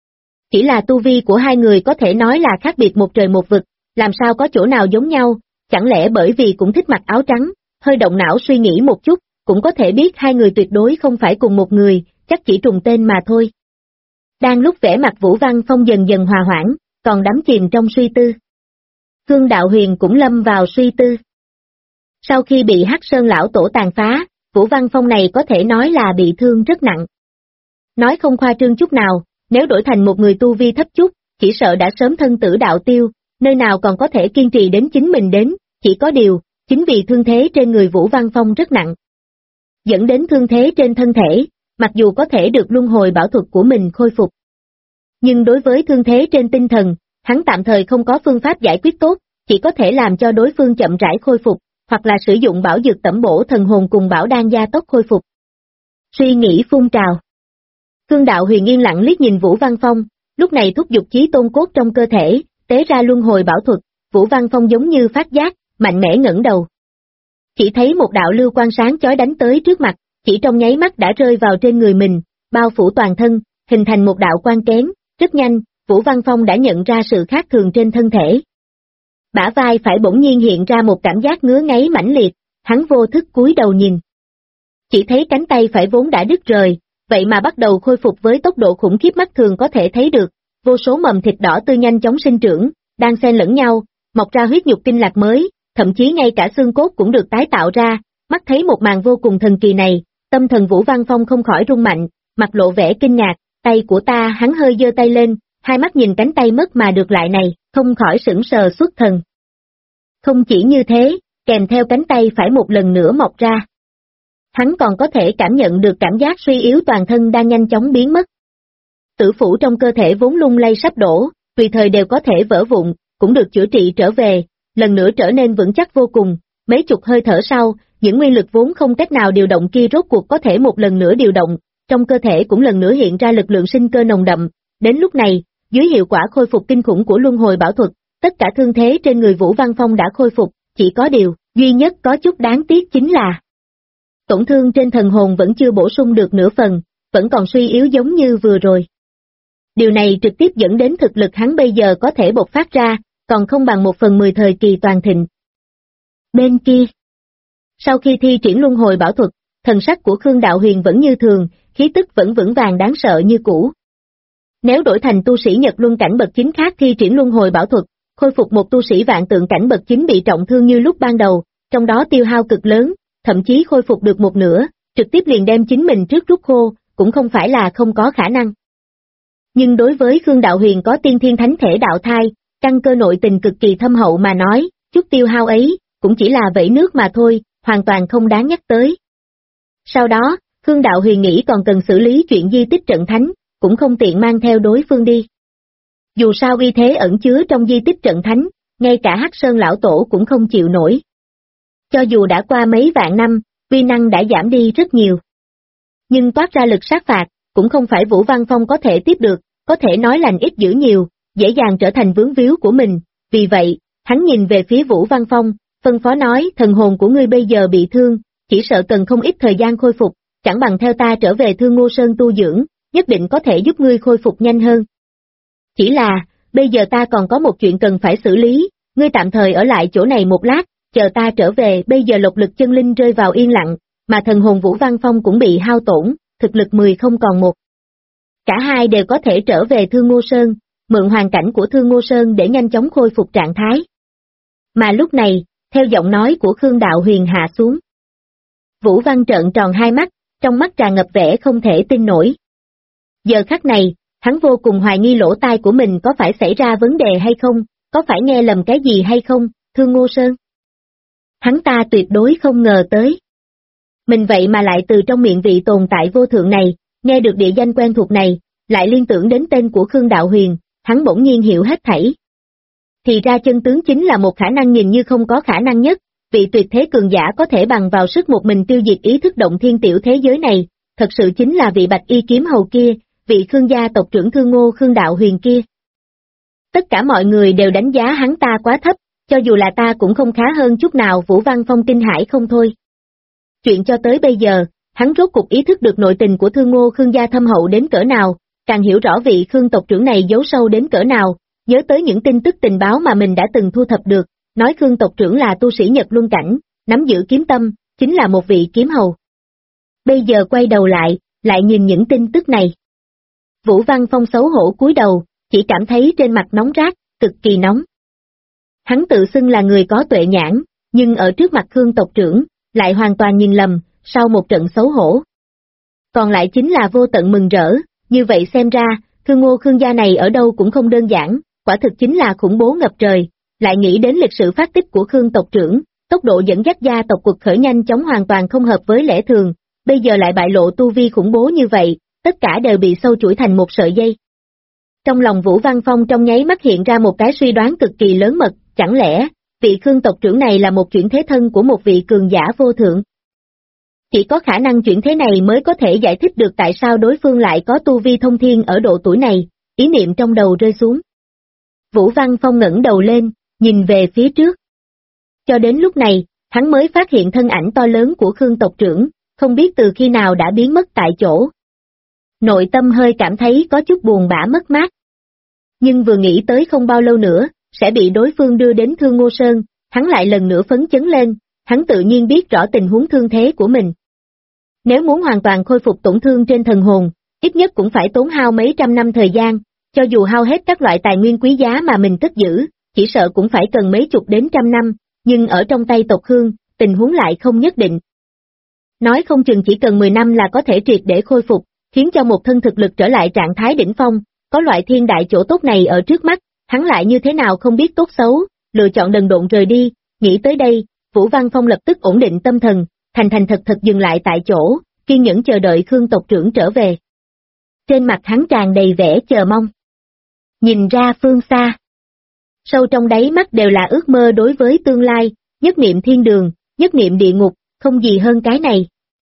[SPEAKER 2] Chỉ là tu vi của hai người có thể nói là khác biệt một trời một vực, làm sao có chỗ nào giống nhau, chẳng lẽ bởi vì cũng thích mặc áo trắng, hơi động não suy nghĩ một chút, cũng có thể biết hai người tuyệt đối không phải cùng một người, chắc chỉ trùng tên mà thôi. Đang lúc vẻ mặt Vũ Văn Phong dần dần hòa hoãn, còn đắm chìm trong suy tư. Khương Đạo Huyền cũng lâm vào suy tư. Sau khi bị Hắc Sơn lão tổ tàn phá, Vũ Văn Phong này có thể nói là bị thương rất nặng. Nói không khoa trương chút nào, nếu đổi thành một người tu vi thấp chút, chỉ sợ đã sớm thân tử đạo tiêu, nơi nào còn có thể kiên trì đến chính mình đến, chỉ có điều, chính vì thương thế trên người Vũ Văn Phong rất nặng. Dẫn đến thương thế trên thân thể, mặc dù có thể được luân hồi bảo thuật của mình khôi phục. Nhưng đối với thương thế trên tinh thần, hắn tạm thời không có phương pháp giải quyết tốt, chỉ có thể làm cho đối phương chậm rãi khôi phục, hoặc là sử dụng bảo dược tẩm bổ thần hồn cùng bảo đan gia tốc khôi phục. Suy nghĩ phun trào. Khương Đạo Huyền yên lặng liếc nhìn Vũ Văn Phong, lúc này thúc giục chí tôn cốt trong cơ thể, tế ra luân hồi bảo thuật, Vũ Văn Phong giống như phát giác, mạnh mẽ ngẩng đầu. Chỉ thấy một đạo lưu quang sáng chói đánh tới trước mặt, chỉ trong nháy mắt đã rơi vào trên người mình, bao phủ toàn thân, hình thành một đạo quang kén, rất nhanh, Vũ Văn Phong đã nhận ra sự khác thường trên thân thể. Bả vai phải bỗng nhiên hiện ra một cảm giác ngứa ngáy mãnh liệt, hắn vô thức cúi đầu nhìn. Chỉ thấy cánh tay phải vốn đã đứt rời, vậy mà bắt đầu khôi phục với tốc độ khủng khiếp mắt thường có thể thấy được, vô số mầm thịt đỏ tươi nhanh chóng sinh trưởng, đang xen lẫn nhau, mọc ra huyết nhục kinh lạc mới, thậm chí ngay cả xương cốt cũng được tái tạo ra, mắt thấy một màn vô cùng thần kỳ này, tâm thần Vũ Văn Phong không khỏi rung mạnh, mặt lộ vẻ kinh ngạc, tay của ta, hắn hơi giơ tay lên, hai mắt nhìn cánh tay mất mà được lại này, không khỏi sững sờ xuất thần. Không chỉ như thế, kèm theo cánh tay phải một lần nữa mọc ra. Hắn còn có thể cảm nhận được cảm giác suy yếu toàn thân đang nhanh chóng biến mất. Tử phủ trong cơ thể vốn lung lay sắp đổ, tùy thời đều có thể vỡ vụn, cũng được chữa trị trở về, lần nữa trở nên vững chắc vô cùng, mấy chục hơi thở sau, những nguyên lực vốn không cách nào điều động kia rốt cuộc có thể một lần nữa điều động, trong cơ thể cũng lần nữa hiện ra lực lượng sinh cơ nồng đậm, đến lúc này, dưới hiệu quả khôi phục kinh khủng của luân hồi bảo thuật, tất cả thương thế trên người Vũ Văn Phong đã khôi phục, chỉ có điều, duy nhất có chút đáng tiếc chính là tổn thương trên thần hồn vẫn chưa bổ sung được nửa phần, vẫn còn suy yếu giống như vừa rồi. Điều này trực tiếp dẫn đến thực lực hắn bây giờ có thể bộc phát ra, còn không bằng 1/10 thời kỳ toàn thịnh. Bên kia, sau khi thi triển luân hồi bảo thuật, thần sắc của Khương Đạo Huyền vẫn như thường, khí tức vẫn vững vàng đáng sợ như cũ. Nếu đổi thành tu sĩ Nhật Luân cảnh bậc 9 khác thi triển luân hồi bảo thuật, khôi phục một tu sĩ vạn tượng cảnh bậc 9 bị trọng thương như lúc ban đầu, trong đó tiêu hao cực lớn, thậm chí khôi phục được một nửa, trực tiếp liền đem chính mình trước rút khô, cũng không phải là không có khả năng. Nhưng đối với Khương Đạo Huyền có tiên thiên thánh thể đạo thai, căn cơ nội tình cực kỳ thâm hậu mà nói, chút tiêu hao ấy, cũng chỉ là vẩy nước mà thôi, hoàn toàn không đáng nhắc tới. Sau đó, Khương Đạo Huyền nghĩ còn cần xử lý chuyện di tích trận thánh, cũng không tiện mang theo đối phương đi. Dù sao uy thế ẩn chứa trong di tích trận thánh, ngay cả Hắc Sơn lão tổ cũng không chịu nổi. Cho dù đã qua mấy vạn năm, uy năng đã giảm đi rất nhiều. Nhưng toát ra lực sát phạt, cũng không phải Vũ Văn Phong có thể tiếp được, có thể nói lành ít dữ nhiều, dễ dàng trở thành vướng víu của mình. Vì vậy, hắn nhìn về phía Vũ Văn Phong, phân phó nói: thần hồn của ngươi bây giờ bị thương, chỉ sợ cần không ít thời gian khôi phục, chẳng bằng theo ta trở về Thương Ngô Sơn tu dưỡng, nhất định có thể giúp ngươi khôi phục nhanh hơn. Chỉ là, bây giờ ta còn có một chuyện cần phải xử lý, ngươi tạm thời ở lại chỗ này một lát, chờ ta trở về. Bây giờ lục lực chân linh rơi vào yên lặng, mà thần hồn Vũ Văn Phong cũng bị hao tổn, thực lực 10 không còn một. Cả hai đều có thể trở về Thương Ngô Sơn, mượn hoàn cảnh của Thương Ngô Sơn để nhanh chóng khôi phục trạng thái. Mà lúc này, theo giọng nói của Khương Đạo Huyền hạ xuống, Vũ Văn trợn tròn hai mắt, trong mắt tràn ngập vẻ không thể tin nổi. Giờ khắc này, hắn vô cùng hoài nghi lỗ tai của mình có phải xảy ra vấn đề hay không, có phải nghe lầm cái gì hay không. Thương Ngô Sơn. Hắn ta tuyệt đối không ngờ tới. Mình vậy mà lại từ trong miệng vị tồn tại vô thượng này, nghe được địa danh quen thuộc này, lại liên tưởng đến tên của Khương Đạo Huyền, hắn bỗng nhiên hiểu hết thảy. Thì ra chân tướng chính là một khả năng nhìn như không có khả năng nhất, vị tuyệt thế cường giả có thể bằng vào sức một mình tiêu diệt ý thức động thiên tiểu thế giới này, thật sự chính là vị Bạch Y kiếm hầu kia, vị Khương gia tộc trưởng Thương Ngô Khương Đạo Huyền kia. Tất cả mọi người đều đánh giá hắn ta quá thấp, cho dù là ta cũng không khá hơn chút nào. Vũ Văn Phong kinh hãi không thôi. Chuyện cho tới bây giờ, hắn rốt cục ý thức được nội tình của Thương Ngô Khương gia thâm hậu đến cỡ nào, càng hiểu rõ vị Khương tộc trưởng này giấu sâu đến cỡ nào, nhớ tới những tin tức tình báo mà mình đã từng thu thập được, nói Khương tộc trưởng là tu sĩ Nhật Luân Cảnh, nắm giữ kiếm tâm, chính là một vị kiếm hầu. Bây giờ quay đầu lại nhìn những tin tức này. Vũ Văn Phong xấu hổ cúi đầu, chỉ cảm thấy trên mặt nóng rát, cực kỳ nóng. Hắn tự xưng là người có tuệ nhãn, nhưng ở trước mặt Khương tộc trưởng, lại hoàn toàn nhìn lầm, sau một trận xấu hổ. Còn lại chính là vô tận mừng rỡ, như vậy xem ra, Thương Ngô Khương gia này ở đâu cũng không đơn giản, quả thực chính là khủng bố ngập trời. Lại nghĩ đến lịch sử phát tích của Khương tộc trưởng, tốc độ dẫn dắt gia tộc quật khởi nhanh chóng hoàn toàn không hợp với lẽ thường, bây giờ lại bại lộ tu vi khủng bố như vậy, tất cả đều bị sâu chuỗi thành một sợi dây. Trong lòng Vũ Văn Phong trong nháy mắt hiện ra một cái suy đoán cực kỳ lớn mật, chẳng lẽ, vị Khương tộc trưởng này là một chuyển thế thân của một vị cường giả vô thượng? Chỉ có khả năng chuyển thế này mới có thể giải thích được tại sao đối phương lại có tu vi thông thiên ở độ tuổi này, ý niệm trong đầu rơi xuống. Vũ Văn Phong ngẩng đầu lên, nhìn về phía trước. Cho đến lúc này, hắn mới phát hiện thân ảnh to lớn của Khương tộc trưởng, không biết từ khi nào đã biến mất tại chỗ. Nội tâm hơi cảm thấy có chút buồn bã mất mát. Nhưng vừa nghĩ tới không bao lâu nữa, sẽ bị đối phương đưa đến Thương Ngô Sơn, hắn lại lần nữa phấn chấn lên, hắn tự nhiên biết rõ tình huống thương thế của mình. Nếu muốn hoàn toàn khôi phục tổn thương trên thần hồn, ít nhất cũng phải tốn hao mấy trăm năm thời gian, cho dù hao hết các loại tài nguyên quý giá mà mình cất giữ, chỉ sợ cũng phải cần mấy chục đến trăm năm, nhưng ở trong tay tộc Khương, tình huống lại không nhất định. Nói không chừng chỉ cần 10 năm là có thể triệt để khôi phục, khiến cho một thân thực lực trở lại trạng thái đỉnh phong, có loại thiên đại chỗ tốt này ở trước mắt, hắn lại như thế nào không biết tốt xấu, lựa chọn đần độn rời đi. Nghĩ tới đây, Vũ Văn Phong lập tức ổn định tâm thần, thành thật dừng lại tại chỗ, kiên nhẫn chờ đợi Khương tộc trưởng trở về. Trên mặt hắn tràn đầy vẻ chờ mong. Nhìn ra phương xa, sâu trong đáy mắt đều là ước mơ đối với tương lai, nhất niệm thiên đường, nhất niệm địa ngục, không gì hơn cái này.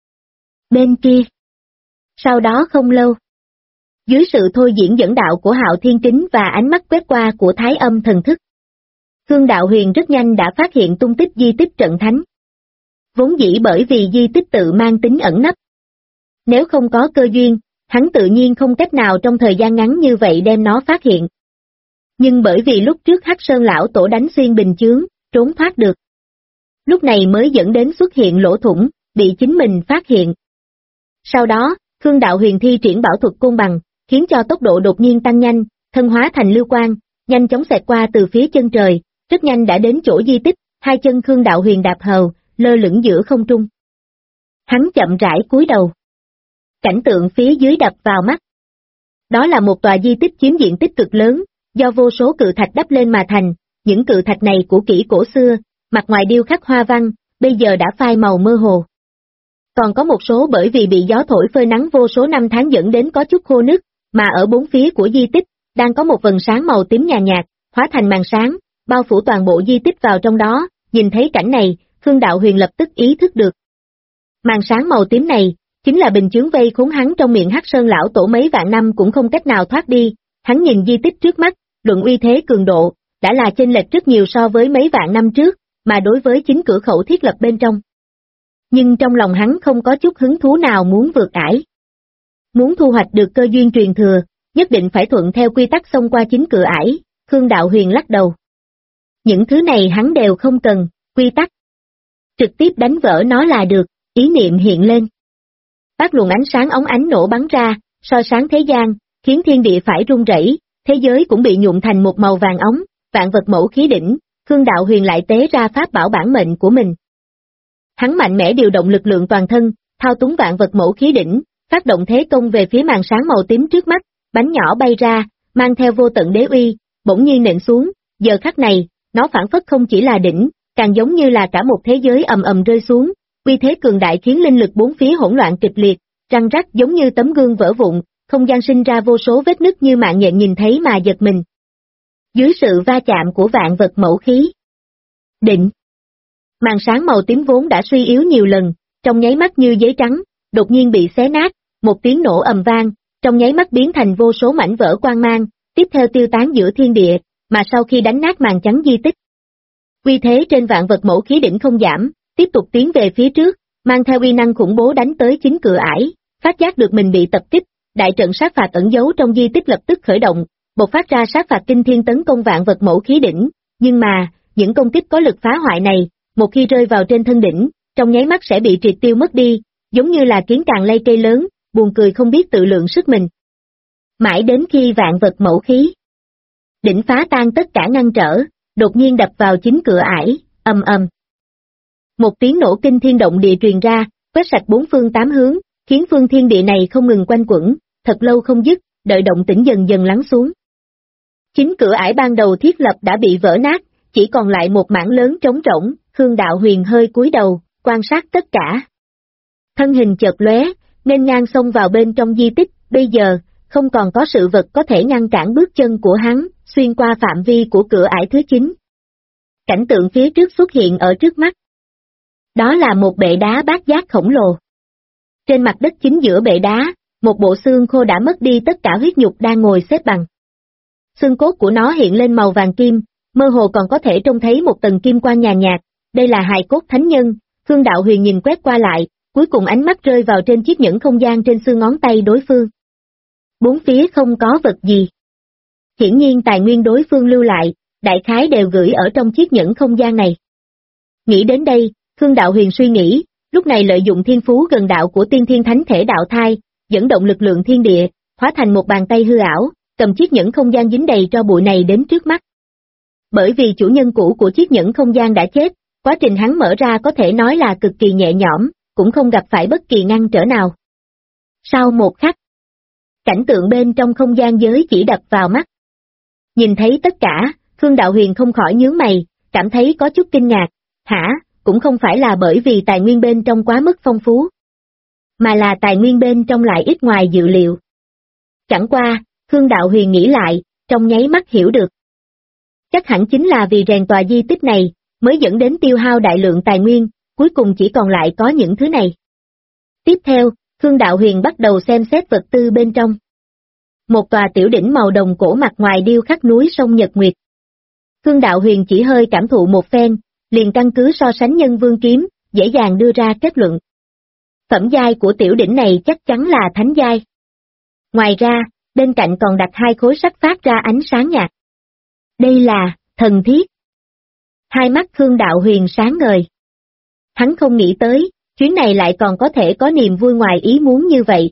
[SPEAKER 2] Bên kia, sau đó không lâu, dưới sự thôi diễn dẫn đạo của Hạo Thiên Kính và ánh mắt quét qua của Thái Âm thần thức, Khương Đạo Huyền rất nhanh đã phát hiện tung tích di tích trận thánh. Vốn dĩ bởi vì di tích tự mang tính ẩn nấp. Nếu không có cơ duyên, hắn tự nhiên không cách nào trong thời gian ngắn như vậy đem nó phát hiện. Nhưng bởi vì lúc trước Hắc Sơn lão tổ đánh xuyên bình chướng, trốn thoát được. Lúc này mới dẫn đến xuất hiện lỗ thủng, bị chính mình phát hiện. Sau đó, Khương Đạo Huyền thi triển bảo thuật côn bằng, khiến cho tốc độ đột nhiên tăng nhanh, thân hóa thành lưu quang, nhanh chóng xẹt qua từ phía chân trời, rất nhanh đã đến chỗ di tích, hai chân Khương Đạo Huyền đạp hầu, lơ lửng giữa không trung. Hắn chậm rãi cúi đầu. Cảnh tượng phía dưới đập vào mắt. Đó là một tòa di tích chiếm diện tích cực lớn, do vô số cự thạch đắp lên mà thành, những cự thạch này cũ kỹ cổ xưa, mặt ngoài điêu khắc hoa văn, bây giờ đã phai màu mơ hồ. Còn có một số bởi vì bị gió thổi phơi nắng vô số năm tháng dẫn đến có chút khô nứt, mà ở bốn phía của di tích, đang có một vầng sáng màu tím nhàn nhạt, hóa thành màn sáng, bao phủ toàn bộ di tích vào trong đó. Nhìn thấy cảnh này, Khương Đạo Huyền lập tức ý thức được. Màn sáng màu tím này, chính là bình chướng vây khốn hắn trong miệng Hắc Sơn lão tổ mấy vạn năm cũng không cách nào thoát đi. Hắn nhìn di tích trước mắt, luận uy thế cường độ, đã là chênh lệch rất nhiều so với mấy vạn năm trước, mà đối với chính cửa khẩu thiết lập bên trong. Nhưng trong lòng hắn không có chút hứng thú nào muốn vượt ải. Muốn thu hoạch được cơ duyên truyền thừa, nhất định phải thuận theo quy tắc xông qua chính cửa ải. Khương Đạo Huyền lắc đầu. Những thứ này hắn đều không cần, quy tắc. Trực tiếp đánh vỡ nó là được, ý niệm hiện lên. Bát luồng ánh sáng óng ánh nổ bắn ra, soi sáng thế gian, khiến thiên địa phải rung rẩy, thế giới cũng bị nhuộm thành một màu vàng óng, vạn vật mẫu khí đỉnh. Khương Đạo Huyền lại tế ra pháp bảo bản mệnh của mình. Hắn mạnh mẽ điều động lực lượng toàn thân, thao túng vạn vật mẫu khí đỉnh, phát động thế công về phía màn sáng màu tím trước mắt, bánh nhỏ bay ra, mang theo vô tận đế uy, bỗng nhiên nện xuống. Giờ khắc này, nó phản phất không chỉ là đỉnh, càng giống như là cả một thế giới ầm ầm rơi xuống, uy thế cường đại khiến linh lực bốn phía hỗn loạn kịch liệt, răng rắc giống như tấm gương vỡ vụn, không gian sinh ra vô số vết nứt như mạng nhện nhìn thấy mà giật mình. Dưới sự va chạm của vạn vật mẫu khí định, màn sáng màu tím vốn đã suy yếu nhiều lần, trong nháy mắt như giấy trắng, đột nhiên bị xé nát, một tiếng nổ ầm vang, trong nháy mắt biến thành vô số mảnh vỡ quang mang, tiếp theo tiêu tán giữa thiên địa, mà sau khi đánh nát màn trắng di tích. Uy thế trên vạn vật mẫu khí đỉnh không giảm, tiếp tục tiến về phía trước, mang theo uy năng khủng bố đánh tới chính cửa ải. Phát giác được mình bị tập kích, đại trận sát phạt ẩn giấu trong di tích lập tức khởi động, bộc phát ra sát phạt kinh thiên tấn công vạn vật mẫu khí đỉnh, nhưng mà, những công kích có lực phá hoại này, một khi rơi vào trên thân đỉnh, trong nháy mắt sẽ bị triệt tiêu mất đi, giống như là kiến càng lay cây lớn, buồn cười không biết tự lượng sức mình. Mãi đến khi vạn vật mẫu khí đỉnh phá tan tất cả ngăn trở, đột nhiên đập vào chính cửa ải, ầm ầm. Một tiếng nổ kinh thiên động địa truyền ra, quét sạch bốn phương tám hướng, khiến phương thiên địa này không ngừng quanh quẩn, thật lâu không dứt, đợi động tĩnh dần dần lắng xuống. Chính cửa ải ban đầu thiết lập đã bị vỡ nát, chỉ còn lại một mảng lớn trống rỗng. Khương Đạo Huyền hơi cúi đầu, quan sát tất cả. Thân hình chợt lóe, nên ngang xông vào bên trong di tích, bây giờ, không còn có sự vật có thể ngăn cản bước chân của hắn, xuyên qua phạm vi của cửa ải thứ 9. Cảnh tượng phía trước xuất hiện ở trước mắt. Đó là một bệ đá bát giác khổng lồ. Trên mặt đất chính giữa bệ đá, một bộ xương khô đã mất đi tất cả huyết nhục đang ngồi xếp bằng. Xương cốt của nó hiện lên màu vàng kim, mơ hồ còn có thể trông thấy một tầng kim quang nhàn nhạt, đây là hài cốt thánh nhân. Khương Đạo Huyền nhìn quét qua lại, cuối cùng ánh mắt rơi vào trên chiếc nhẫn không gian trên xương ngón tay đối phương. Bốn phía không có vật gì. Hiển nhiên tài nguyên đối phương lưu lại, đại khái đều gửi ở trong chiếc nhẫn không gian này. Nghĩ đến đây, Khương Đạo Huyền suy nghĩ, lúc này lợi dụng thiên phú gần đạo của tiên thiên thánh thể đạo thai, dẫn động lực lượng thiên địa, hóa thành một bàn tay hư ảo, cầm chiếc nhẫn không gian dính đầy tro bụi này đến trước mắt. Bởi vì chủ nhân cũ của chiếc nhẫn không gian đã chết, quá trình hắn mở ra có thể nói là cực kỳ nhẹ nhõm, cũng không gặp phải bất kỳ ngăn trở nào. Sau một khắc, cảnh tượng bên trong không gian giới chỉ đập vào mắt. Nhìn thấy tất cả, Khương Đạo Huyền không khỏi nhướng mày, cảm thấy có chút kinh ngạc, hả, cũng không phải là bởi vì tài nguyên bên trong quá mức phong phú, mà là tài nguyên bên trong lại ít ngoài dự liệu. Chẳng qua, Khương Đạo Huyền nghĩ lại, trong nháy mắt hiểu được. Chắc hẳn chính là vì rèn tòa di tích này, mới dẫn đến tiêu hao đại lượng tài nguyên, cuối cùng chỉ còn lại có những thứ này. Tiếp theo, Khương Đạo Huyền bắt đầu xem xét vật tư bên trong. Một tòa tiểu đỉnh màu đồng cổ mặt ngoài điêu khắc núi sông Nhật Nguyệt. Khương Đạo Huyền chỉ hơi cảm thụ một phen, liền căn cứ so sánh nhân vương kiếm, dễ dàng đưa ra kết luận. Phẩm giai của tiểu đỉnh này chắc chắn là thánh giai. Ngoài ra, bên cạnh còn đặt hai khối sắt phát ra ánh sáng nhạt. Đây là thần thiết. Hai mắt Khương Đạo Huyền sáng ngời. Hắn không nghĩ tới, chuyến này lại còn có thể có niềm vui ngoài ý muốn như vậy.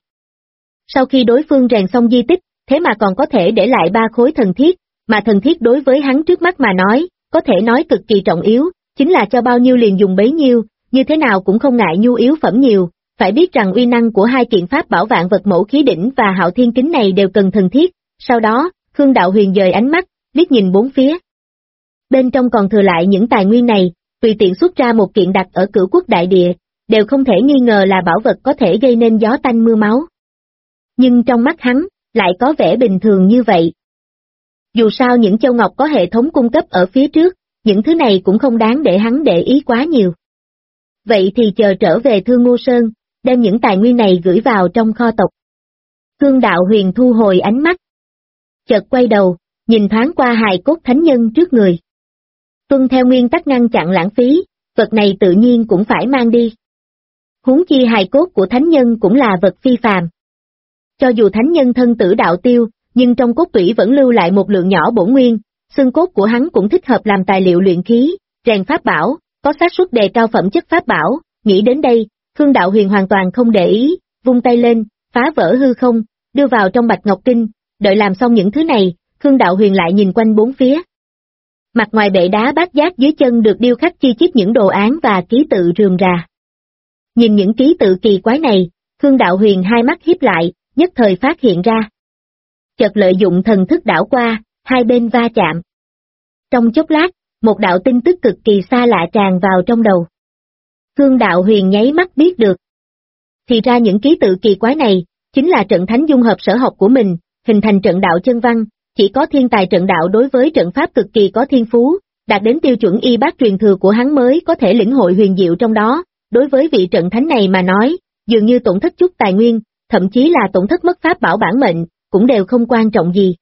[SPEAKER 2] Sau khi đối phương rèn xong di tích, thế mà còn có thể để lại 3 khối thần thiết, mà thần thiết đối với hắn trước mắt mà nói, có thể nói cực kỳ trọng yếu, chính là cho bao nhiêu liền dùng bấy nhiêu, như thế nào cũng không ngại nhu yếu phẩm nhiều, phải biết rằng uy năng của hai kiện pháp bảo vạn vật mẫu khí đỉnh và hạo thiên kính này đều cần thần thiết. Sau đó, Khương Đạo Huyền dời ánh mắt, liếc nhìn bốn phía. Bên trong còn thừa lại những tài nguyên này, tùy tiện xuất ra một kiện đặt ở Cửu Quốc đại địa, đều không thể nghi ngờ là bảo vật có thể gây nên gió tanh mưa máu. Nhưng trong mắt hắn, lại có vẻ bình thường như vậy. Dù sao những châu ngọc có hệ thống cung cấp ở phía trước, những thứ này cũng không đáng để hắn để ý quá nhiều. Vậy thì chờ trở về Thương Ngô Sơn, đem những tài nguyên này gửi vào trong kho tộc. Khương Đạo Huyền thu hồi ánh mắt. Chợt quay đầu, nhìn thoáng qua hài cốt thánh nhân trước người. Tuân theo nguyên tắc ngăn chặn lãng phí, vật này tự nhiên cũng phải mang đi. Huống chi hài cốt của thánh nhân cũng là vật phi phàm. Cho dù thánh nhân thân tử đạo tiêu, nhưng trong cốt tủy vẫn lưu lại một lượng nhỏ bổn nguyên, xương cốt của hắn cũng thích hợp làm tài liệu luyện khí, rèn pháp bảo, có xác suất đề cao phẩm chất pháp bảo. Nghĩ đến đây, Khương Đạo Huyền hoàn toàn không để ý, vung tay lên, phá vỡ hư không, đưa vào trong Bạch Ngọc Kinh. Đợi làm xong những thứ này, Khương Đạo Huyền lại nhìn quanh bốn phía. Mặt ngoài bệ đá bát giác dưới chân được điêu khắc chi chít những đồ án và ký tự rườm rà. Nhìn những ký tự kỳ quái này, Khương Đạo Huyền hai mắt híp lại, nhất thời phát hiện ra. Chợt lợi dụng thần thức đảo qua, hai bên va chạm. Trong chốc lát, một đạo tin tức cực kỳ xa lạ tràn vào trong đầu. Khương Đạo Huyền nháy mắt biết được. Thì ra những ký tự kỳ quái này, chính là trận thánh dung hợp sở học của mình, hình thành trận đạo chân văn, chỉ có thiên tài trận đạo đối với trận pháp cực kỳ có thiên phú, đạt đến tiêu chuẩn y bát truyền thừa của hắn mới có thể lĩnh hội huyền diệu trong đó. Đối với vị trận thánh này mà nói, dường như tổn thất chút tài nguyên, thậm chí là tổn thất mất pháp bảo bản mệnh, cũng đều không quan trọng gì.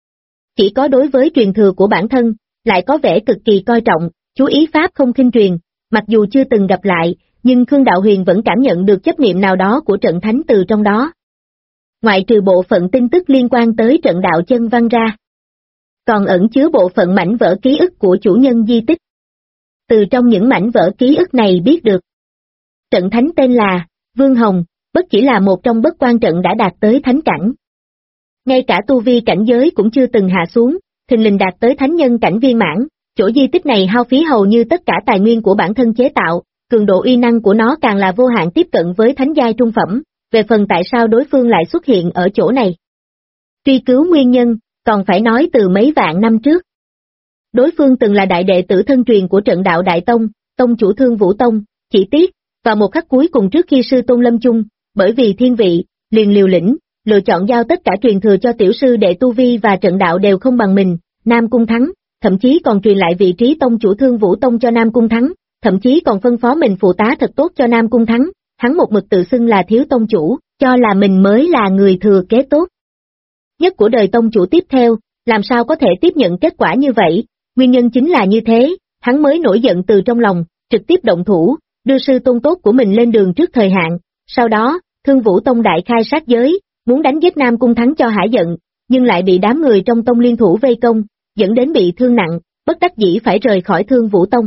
[SPEAKER 2] Chỉ có đối với truyền thừa của bản thân, lại có vẻ cực kỳ coi trọng, chú ý pháp không khinh truyền, mặc dù chưa từng gặp lại, nhưng Khương Đạo Huyền vẫn cảm nhận được chấp niệm nào đó của trận thánh từ trong đó. Ngoại trừ bộ phận tin tức liên quan tới trận đạo chân văn ra, còn ẩn chứa bộ phận mảnh vỡ ký ức của chủ nhân di tích. Từ trong những mảnh vỡ ký ức này biết được, trận thánh tên là Vương Hồng, bất chỉ là một trong bất quan trận đã đạt tới thánh cảnh. Ngay cả tu vi cảnh giới cũng chưa từng hạ xuống, thình lình đạt tới thánh nhân cảnh viên mãn, chỗ di tích này hao phí hầu như tất cả tài nguyên của bản thân chế tạo, cường độ uy năng của nó càng là vô hạn tiếp cận với thánh giai trung phẩm, về phần tại sao đối phương lại xuất hiện ở chỗ này. Truy cứu nguyên nhân, còn phải nói từ mấy vạn năm trước. Đối phương từng là đại đệ tử thân truyền của trận đạo Đại Tông, tông chủ Thương Vũ Tông, chỉ tiếc, vào một khắc cuối cùng trước khi sư tôn lâm chung, bởi vì thiên vị, liền liều lĩnh, lựa chọn giao tất cả truyền thừa cho tiểu sư đệ tu vi và trận đạo đều không bằng mình, Nam Cung Thắng, thậm chí còn truyền lại vị trí tông chủ Thương Vũ Tông cho Nam Cung Thắng, thậm chí còn phân phó mình phụ tá thật tốt cho Nam Cung Thắng, hắn một mực tự xưng là thiếu tông chủ, cho là mình mới là người thừa kế tốt nhất của đời tông chủ tiếp theo, làm sao có thể tiếp nhận kết quả như vậy, nguyên nhân chính là như thế, hắn mới nổi giận từ trong lòng, trực tiếp động thủ, đưa sư tôn tốt của mình lên đường trước thời hạn, sau đó, Thương Vũ Tông đại khai sát giới, muốn đánh giết Nam Cung Thắng cho hả giận, nhưng lại bị đám người trong tông liên thủ vây công, dẫn đến bị thương nặng, bất đắc dĩ phải rời khỏi Thương Vũ Tông.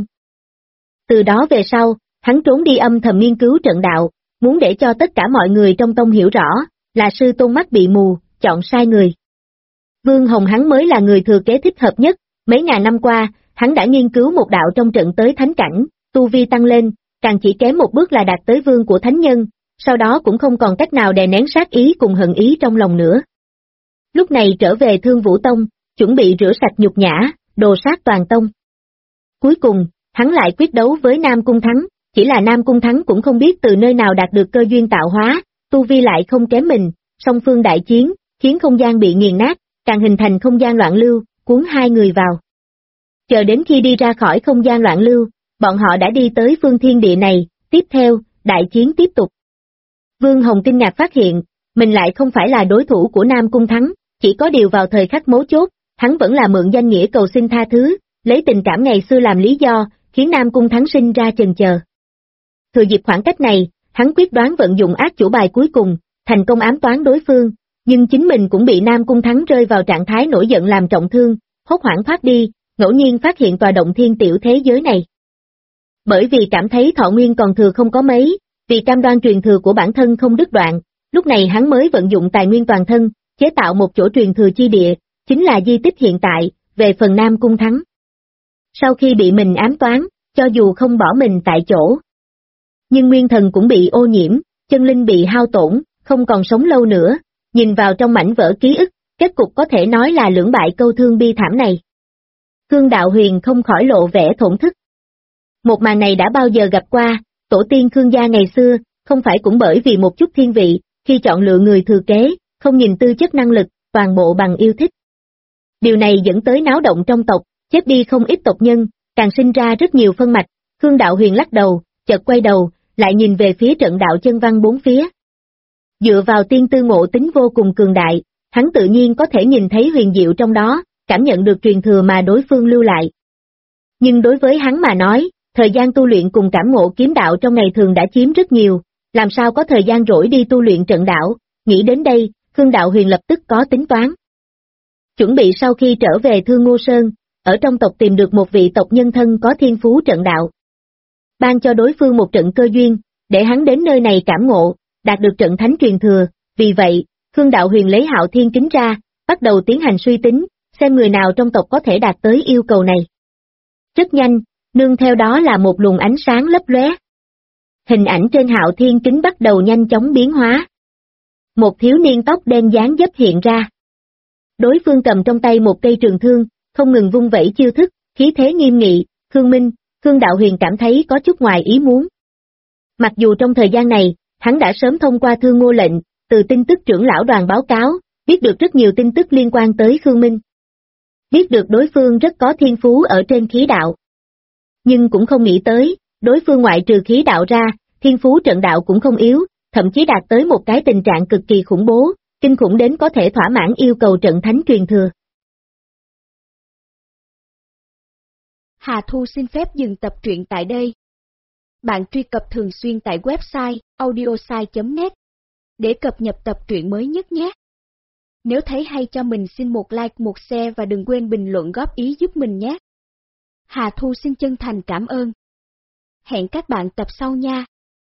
[SPEAKER 2] Từ đó về sau, hắn trốn đi âm thầm nghiên cứu trận đạo, muốn để cho tất cả mọi người trong tông hiểu rõ, là sư tôn mắt bị mù, chọn sai người. Vương Hồng hắn mới là người thừa kế thích hợp nhất, mấy ngàn năm qua, hắn đã nghiên cứu một đạo trong trận tới thánh cảnh, tu vi tăng lên, càng chỉ kém một bước là đạt tới vương của thánh nhân, sau đó cũng không còn cách nào đè nén sát ý cùng hận ý trong lòng nữa. Lúc này trở về Thương Vũ Tông, chuẩn bị rửa sạch nhục nhã, đồ sát toàn tông. Cuối cùng, hắn lại quyết đấu với Nam Cung Thắng, chỉ là Nam Cung Thắng cũng không biết từ nơi nào đạt được cơ duyên tạo hóa, tu vi lại không kém mình, song phương đại chiến, khiến không gian bị nghiền nát, càng hình thành không gian loạn lưu, cuốn hai người vào. Chờ đến khi đi ra khỏi không gian loạn lưu, bọn họ đã đi tới phương thiên địa này, tiếp theo, đại chiến tiếp tục. Vương Hồng kinh ngạc phát hiện, mình lại không phải là đối thủ của Nam Cung Thắng, chỉ có điều vào thời khắc mấu chốt, hắn vẫn là mượn danh nghĩa cầu xin tha thứ, lấy tình cảm ngày xưa làm lý do, khiến Nam Cung Thắng sinh ra chần chờ. Thừa dịp khoảng cách này, hắn quyết đoán vận dụng ác chủ bài cuối cùng, thành công ám toán đối phương, nhưng chính mình cũng bị Nam Cung Thắng rơi vào trạng thái nổi giận làm trọng thương, hốt hoảng thoát đi, ngẫu nhiên phát hiện tòa động thiên tiểu thế giới này. Bởi vì cảm thấy thọ nguyên còn thừa không có mấy, vì cam đoan truyền thừa của bản thân không đứt đoạn, lúc này hắn mới vận dụng tài nguyên toàn thân, chế tạo một chỗ truyền thừa chi địa, chính là di tích hiện tại, về phần Nam Cung Thắng. Sau khi bị mình ám toán, cho dù không bỏ mình tại chỗ, nhưng nguyên thần cũng bị ô nhiễm, chân linh bị hao tổn, không còn sống lâu nữa, nhìn vào trong mảnh vỡ ký ức, kết cục có thể nói là lưỡng bại câu thương bi thảm này. Khương Đạo Huyền không khỏi lộ vẻ thổn thức. Một màn này đã bao giờ gặp qua, tổ tiên Khương gia ngày xưa, không phải cũng bởi vì một chút thiên vị, khi chọn lựa người thừa kế, không nhìn tư chất năng lực, toàn bộ bằng yêu thích. Điều này dẫn tới náo động trong tộc, chết đi không ít tộc nhân, càng sinh ra rất nhiều phân mạch. Khương Đạo Huyền lắc đầu, chợt quay đầu, lại nhìn về phía trận đạo chân văn bốn phía. Dựa vào tiên tư ngộ tính vô cùng cường đại, hắn tự nhiên có thể nhìn thấy huyền diệu trong đó, cảm nhận được truyền thừa mà đối phương lưu lại. Nhưng đối với hắn mà nói, thời gian tu luyện cùng cảm ngộ kiếm đạo trong ngày thường đã chiếm rất nhiều, làm sao có thời gian rỗi đi tu luyện trận đạo. Nghĩ đến đây, Khương Đạo Huyền lập tức có tính toán. Chuẩn bị sau khi trở về Thương Ngô Sơn, ở trong tộc tìm được một vị tộc nhân thân có thiên phú trận đạo. Ban cho đối phương một trận cơ duyên, để hắn đến nơi này cảm ngộ, đạt được trận thánh truyền thừa. Vì vậy, Khương Đạo Huyền lấy Hạo Thiên Kính ra, bắt đầu tiến hành suy tính, xem người nào trong tộc có thể đạt tới yêu cầu này. Rất nhanh, nương theo đó là một luồng ánh sáng lấp lóe. Hình ảnh trên Hạo Thiên Kính bắt đầu nhanh chóng biến hóa. Một thiếu niên tóc đen dáng dấp hiện ra. Đối phương cầm trong tay một cây trường thương, không ngừng vung vẩy chiêu thức, khí thế nghiêm nghị. Khương Đạo Huyền cảm thấy có chút ngoài ý muốn. Mặc dù trong thời gian này, hắn đã sớm thông qua Thương Ngô lệnh, từ tin tức trưởng lão đoàn báo cáo, biết được rất nhiều tin tức liên quan tới Khương Minh. Biết được đối phương rất có thiên phú ở trên khí đạo. Nhưng cũng không nghĩ tới, đối phương ngoại trừ khí đạo ra, thiên phú trận đạo cũng không yếu, thậm chí đạt tới một cái tình trạng cực kỳ khủng bố, kinh khủng đến có thể thỏa mãn yêu cầu trận thánh truyền thừa.
[SPEAKER 1] Hà Thu xin phép dừng tập truyện tại đây. Bạn truy cập thường xuyên tại website audiosai.net để cập nhật tập truyện mới nhất nhé. Nếu thấy hay cho mình xin một like, một share và đừng quên bình luận góp ý giúp mình nhé. Hà Thu xin chân thành cảm ơn. Hẹn các bạn tập sau nha.